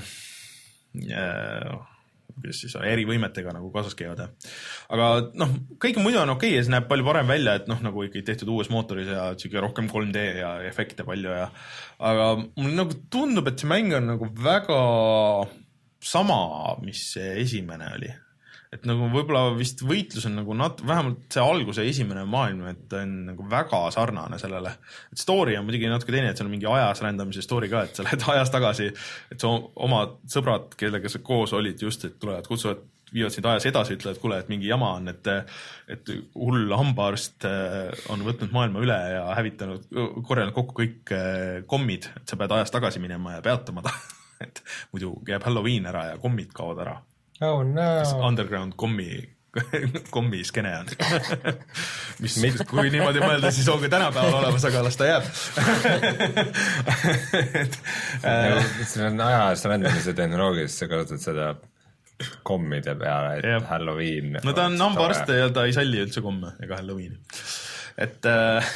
äh, kuidas siis eri võimetega nagu kaasas käivad. Aga noh, kõik muidu on okei ja see näeb palju parem välja, et noh, nagu ikkagi tehtud uues mootoris ja rohkem kolm D ja efekte palju ja aga mul nagu tundub, et see mäng on nagu väga sama, mis see esimene oli. Et nagu võib-olla vist võitlus on nagu nat-, vähemalt see alguse esimene maailm, et on nagu väga sarnane sellele. Et story on muidugi natuke teine, et seal on mingi ajas rändamise story ka, et sa lähed ajas tagasi, et sa oma sõbrad, kellega sa koos olid just, et tulevad, kutsuvad viivad sind ajas edasi, ütlevad, kuule, et mingi jama on, et, et hull hambaarst on võtnud maailma üle ja hävitanud, korjanud kokku kõik kommid, et sa pead ajas tagasi minema ja peatama ta, et muidu jääb Halloween ära ja kommid kaovad ära. Oh no. Underground kommi, kommi skene on. mis, mis, kui niimoodi mõelda, siis on ka tänapäeval olemas, aga las ta jääb. et, see on ajas rändamise tehnoloogias, sa kasutad seda kommide peale, et ja. Halloween. No ta on hambaarst ja ta ei salli üldse komme ega Halloweeni. Et,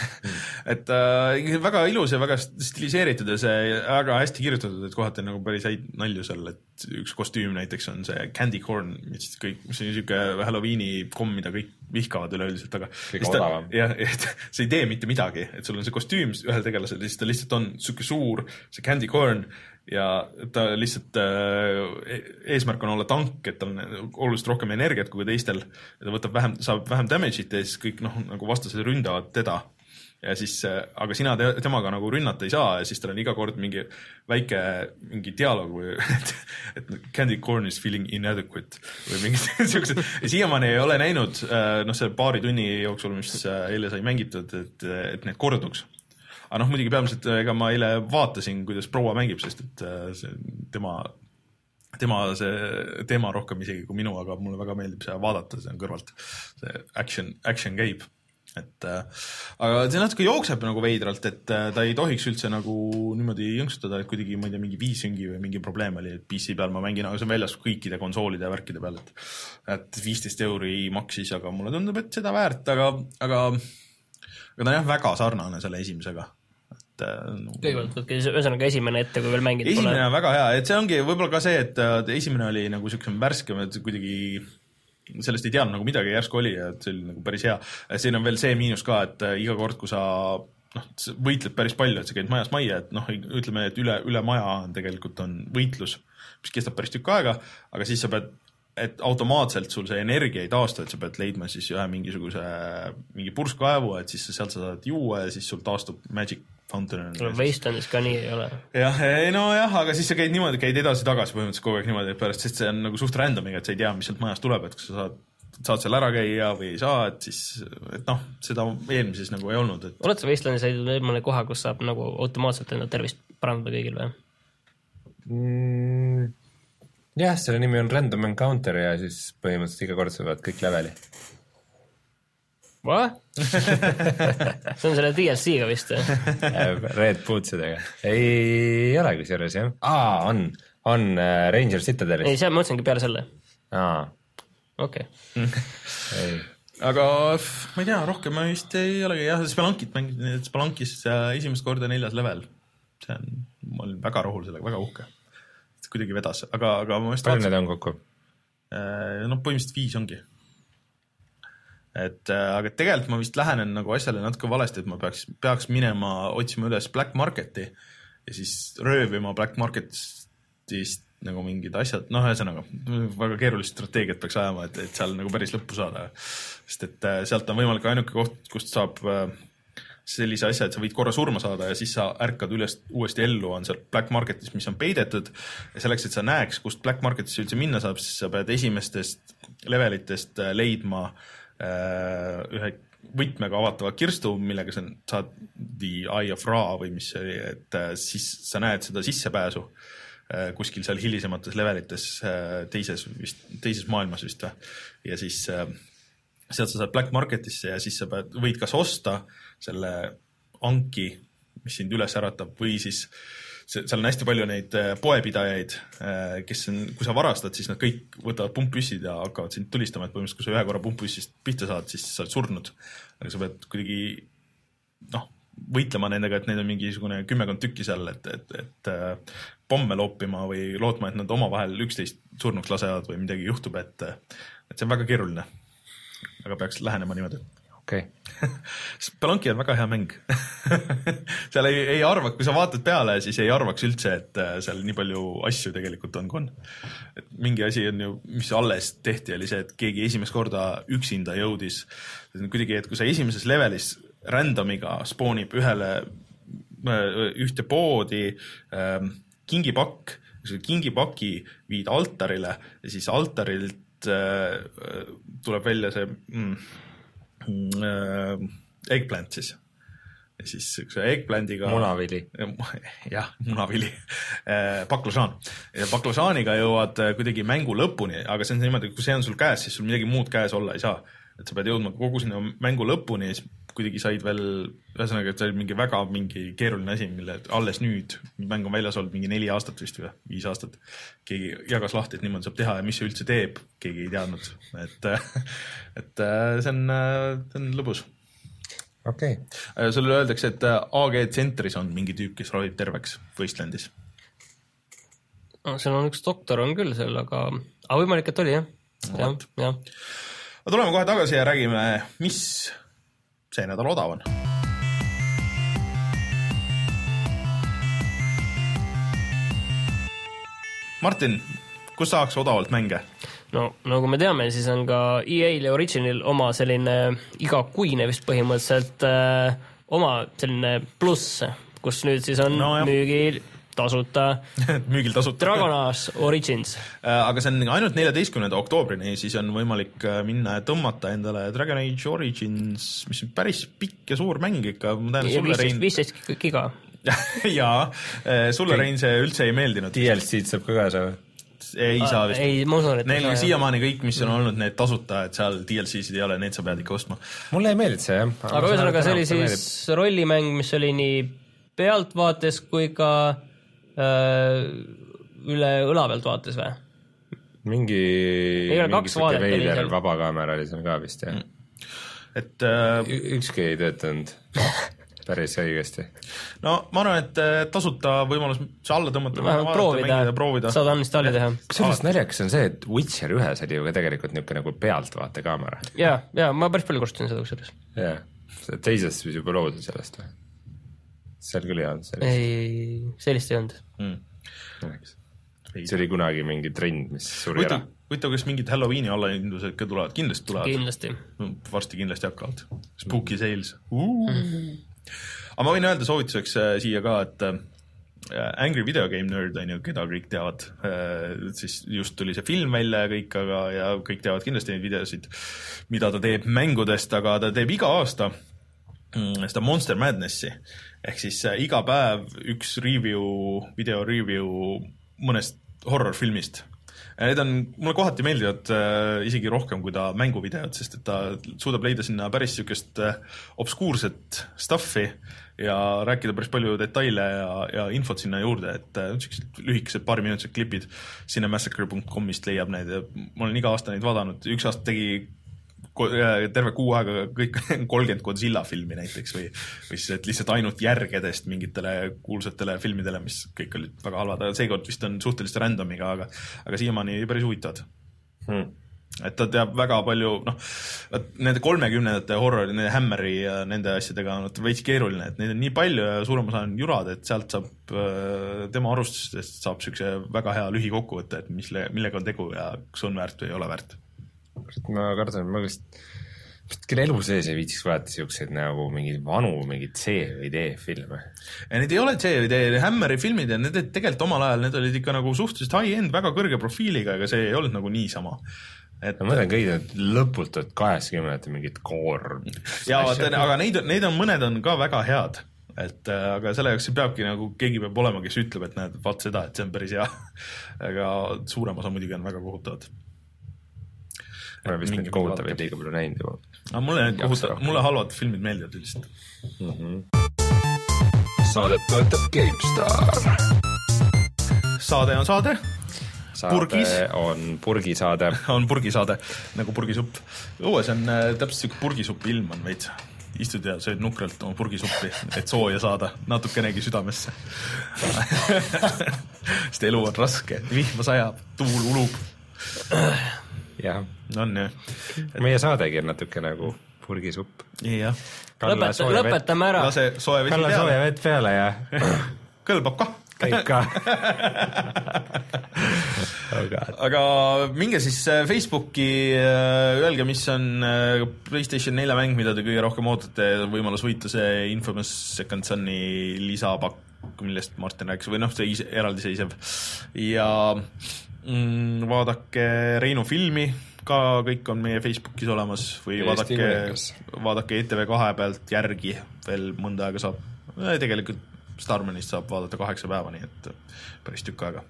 et väga ilus ja väga stiliseeritud ja see väga hästi kirjutatud, et kohati on nagu päris häid nalju seal, et üks kostüüm näiteks on see candy corn, mis kõik, mis on niisugune Halloweeni komm, mida kõik vihkavad üleüldiselt, aga kõige odavam. Ja, et see ei tee mitte midagi, et sul on see kostüüm ühel tegelasel, siis ta lihtsalt on niisugune suur, see candy corn ja ta lihtsalt äh, eesmärk on olla tank, et tal on oluliselt rohkem energiat kui teistel ja ta võtab vähem, saab vähem damage'it ja siis kõik noh, nagu vastased ründavad teda ja siis, aga sina te, temaga nagu rünnata ei saa ja siis tal on iga kord mingi väike mingi dialoog või et, et candy corn is feeling inadequate või mingid siuksed ja siiamaani ei ole näinud noh, see paari tunni jooksul, mis eile sai mängitud, et, et need korduks. Aga noh, muidugi peamiselt ega ma eile vaatasin, kuidas proua mängib, sest et see, tema, tema see teema rohkem isegi kui minu, aga mulle väga meeldib see vaadata, see on kõrvalt. See action, action käib. Et, aga see natuke jookseb nagu veidralt, et ta ei tohiks üldse nagu niimoodi jõnksutada, et kuidagi, ma ei tea, mingi viisüngi või mingi probleem oli, et P C peal ma mängin, aga see on väljas kõikide konsoolide ja värkide peal, et, et viisteist euri maksis, aga mulle tundub, et seda väärt, aga, aga, aga ta on jah väga sarnane selle esimesega. No, kõigepealt võtke ühesõnaga esimene ette, kui veel mängid esimene pole. On väga hea, et see ongi võib-olla ka see, et esimene oli nagu siuksem värskem, et kuidagi sellest ei teadnud nagu midagi järsku oli ja see oli nagu päris hea. Siin on veel see miinus ka, et iga kord, kui sa noh, võitled päris palju, et sa käid majas majja, et noh, ütleme, et üle, üle maja on tegelikult on võitlus, mis kestab päris tükk aega, aga siis sa pead, et automaatselt sul see energia ei taastu, et sa pead leidma siis ühe mingisuguse mingi purskkaevu, et siis sealt sa saad juua ja siis sul taastub magic fountain. No Wastelandis ka nii ei ole. Jah, no jah, aga siis sa käid niimoodi, käid edasi-tagasi põhimõtteliselt kogu aeg niimoodi, et pärast, sest see on nagu suht randomiga, et sa ei tea, mis sealt majast tuleb, et kas sa saad, saad seal ära käia või ei saa, et siis, et noh, seda eelmises nagu ei olnud. Et... Oled sa Wastelandis leidnud mõne koha, kus saab nagu automaatselt enda tervist parandada kõigil või? Mm, jah, selle nimi on Random Encounter ja siis põhimõtteliselt iga kord sa pead kõik leveli. What? see on selle D L C-ga vist Red Bootsidega ei ole kusjuures jah. Aa, on, on uh, Ranger Citadelis. Ei, seal ma mõtlesingi peale selle. Aa. Okei okay. Aga ma ei tea, rohkem ma vist ei olegi jah, Spelunkit mängid, Spelunkis esimest korda neljas level. See on, ma olin väga rahul sellega, väga uhke. Kuidagi vedas, aga, aga ma vist palju need on kokku? No põhimõtteliselt viis ongi. Et, aga tegelikult ma vist lähenen nagu asjale natuke valesti, et ma peaks, peaks minema otsima üles Black Marketi ja siis röövima Black Marketist nagu mingid asjad, noh, ühesõnaga väga keerulist strateegiat peaks ajama, et, et seal nagu päris lõppu saada. Sest et sealt on võimalik ainuke koht, kust saab sellise asja, et sa võid korra surma saada ja siis sa ärkad üles uuesti ellu, on seal Black Marketis, mis on peidetud ja selleks, et sa näeks, kust Black Marketisse üldse minna saab, siis sa pead esimestest levelitest leidma ühe võtmega avatava kirstu, millega sa saad The Eye of Ra või mis see oli, et siis sa näed seda sissepääsu kuskil seal hilisemates levelites teises, vist, teises maailmas vist ja siis sealt sa saad Black Marketisse ja siis sa pead, võid kas osta selle anki, mis sind üles äratab või siis seal on hästi palju neid poepidajaid, kes on, kui sa varastad, siis nad kõik võtavad pumppüssid ja hakkavad sind tulistama, et põhimõtteliselt kui sa ühe korra pumppüssist pihta saad, siis sa oled surnud. Aga sa pead kuidagi noh, võitlema nendega, et neid on mingisugune kümmekond tükki seal, et, et, et pomme loopima või lootma, et nad omavahel üksteist surnuks lasevad või midagi juhtub, et, et see on väga keeruline. Aga peaks lähenema niimoodi. Okay. Spelunki on väga hea mäng. seal ei, ei arva, kui sa vaatad peale, siis ei arvaks üldse, et seal nii palju asju tegelikult on kon. Et mingi asi on ju, mis alles tehti, oli see, et keegi esimest korda üksinda jõudis. Kuidagi, et kui sa esimeses levelis randomiga spoonib ühele ühte poodi ähm, kingipakk, kingipaki viid altarile ja siis altarilt äh, tuleb välja see mm, äh, eggplant siis. Ja siis see eggplandiga... Munavili. Jah, munavili. Baklažaan. Ja baklažaaniga jõuad kuidagi mängu lõpuni, aga see on niimoodi, kui see on sul käes, siis sul midagi muud käes olla ei saa. Et sa pead jõudma kogu sinna mängu lõpuni ja siis kuidagi said veel, ühesõnaga, et see oli mingi väga mingi keeruline asi, mille alles nüüd, mäng on väljas olnud mingi neli aastat vist või viis aastat. Keegi jagas lahti, et niimoodi saab teha ja mis see üldse teeb, keegi ei teadnud. Et, et see on, see on lõbus. Okay. Sulle öeldakse, et A G Centris on mingi tüüp, kes ravib terveks Wastelandis. No, seal on üks doktor on küll seal, aga, aga võimalik, et oli jah. Ja, ja. Aga tuleme kohe tagasi ja räägime, mis see nädal odav on. Martin, kus saaks odavalt mänge? No, nagu me teame, siis on ka E A-l ja Original oma selline igakuine vist põhimõtteliselt äh, oma selline pluss, kus nüüd siis on no, müügil tasuta müügil tasuta Dragon Age Origins. Aga see on ainult neljateistkümnenda oktoobrini, siis on võimalik minna ja tõmmata endale Dragon Age Origins, mis on päris pikk ja suur mäng ikka. Ja viisteist giga. Jaa, sulle Rein see üldse ei meeldinud. D L C-d saab ka kaasa või? Ei saa vist. Ei, ma usun, et neil on siiamaani kõik, mis on olnud need tasuta, et seal D L C-sid ei ole, need sa pead ikka ostma. Mulle ei meeldid see, jah. Aga ühesõnaga see oli siis rollimäng, mis oli nii pealtvaates kui ka öö, üle õla pealt vaates või? Mingi, mingi suke veider vabakaamera oli seal ka vist, jah. Et, äh, ükski ei töötanud päris õigesti. No ma arvan, et tasuta võimalus see alla tõmmata, proovida, proovida. Saad uninstaalli teha. Sellest närjakas on see, et Witcher ühes oli ju ka tegelikult niisugune nagu pealtvaate kaamera. Jaa, jaa, ma päris palju kustsin seda kusjuures. Jaa, teises siis juba loodud sellest või? Seal küll ei olnud sellist. Ei, sellist ei olnud. Mm. See oli kunagi mingi trend, mis suri ära. Võita, kas mingid Halloweeni allahindlused ka tulevad? Kindlasti tulevad. Kindlasti. Varsti kindlasti hakkavad. Spooky sales. Uh. Mm-hmm. Aga ma võin öelda soovituseks siia ka, et Angry Video Game Nerd on ju, keda kõik teavad, siis just tuli see film välja ja kõik, aga ja kõik teavad kindlasti neid videosid, mida ta teeb mängudest, aga ta teeb iga aasta seda Monster Madnessi, ehk siis iga päev üks review, video review mõnest horror-filmist. Need on, mulle kohati meeldivad äh, isegi rohkem kui ta mänguvideod, sest et ta suudab leida sinna päris sükest äh, obskuurset stuffi ja rääkida päris palju detaile ja, ja infot sinna juurde, et äh, sükesed lühikesed paari minutised klipid sinna massacre dot com'ist leiab neid ja ma olen iga aasta neid vaadanud, üks aasta tegi terve kuu aega kõik kolmkümmend Godzilla filmi näiteks või, või siis et lihtsalt ainult järgedest mingitele kuulsatele filmidele, mis kõik olid väga halvad, aga seekord vist on suhteliselt randomiga, aga, aga siiamaani päris huvitavad. Hmm. Et ta teab väga palju, noh, nende kolmekümnendate horror, nende Hammeri ja nende asjadega on veits keeruline, et neid on nii palju ja suurem osa on jurad, et sealt saab tema arvustustest saab sükse väga hea lühikokkuvõte, et mis, millega on tegu ja kas on väärt või ei ole väärt. Ma kardan, ma vist, vist küll elu sees ei viitsiks vaadata siukseid nagu mingid vanu, mingid C või D filme. Ja need ei ole C või D, Hammeri filmid ja need tegelikult omal ajal, need olid ikka nagu suhteliselt high-end, väga kõrge profiiliga, aga see ei olnud nagu niisama. Et... ma mõtlen kõik need lõpult, et kaheksakümnendate mingid koor. Ja, aga neid, neid on, mõned on ka väga head. Et, aga selle jaoks see peabki nagu, keegi peab olema, kes ütleb, et näed, vaat seda, et see on päris hea. Aga suurem osa muidugi on väga kohutavad. Ma vist neid kohutavaid liiga palju näinud juba. Aga mulle, kohutav, mulle halvad filmid meeldivad üldiselt. Mm-hmm. Saadet toetab GameStar. Saade on saade. Saade purgis. On purgisaade. On purgisaade, nagu purgisupp. Õues on täpselt siuke purgisuppi ilm on veits. Istud ja sööd nukralt oma purgisuppi, et sooja saada natukenegi südamesse. Sest elu on raske, vihma sajab, tuul ulub. Jah. On jah. Meie saadegi on natuke nagu purgisupp. Jah. Lõpeta, lõpetame ära. Lase soe vesi Kalla peale. Kalla soe vett peale ja kõlbab ka. Käib ka. Aga minge siis Facebooki, öelge, mis on PlayStation neli mäng, mida te kõige rohkem ootate, võimalus võita see Infamous Second Soni lisapakk, millest Martin rääkis, või noh, see ise, eraldi seisev. Ja mm, vaadake Reinu filmi, ka kõik on meie Facebookis olemas või Eesti vaadake, vaadake E T V kahe pealt järgi, veel mõnda aega saab. Tegelikult Starmanist saab vaadata kaheksa päeva, nii et päris tükk aega.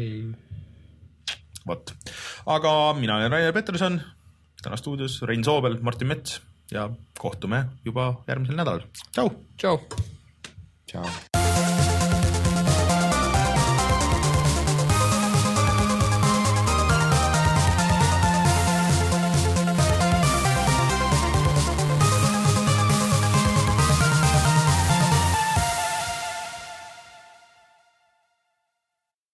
Vot. Aga mina olen Rainer Peterson, täna stuudios Rein Soobel, Martin Mets ja kohtume juba järgmisel nädalal. Tšau! Tšau! Tšau!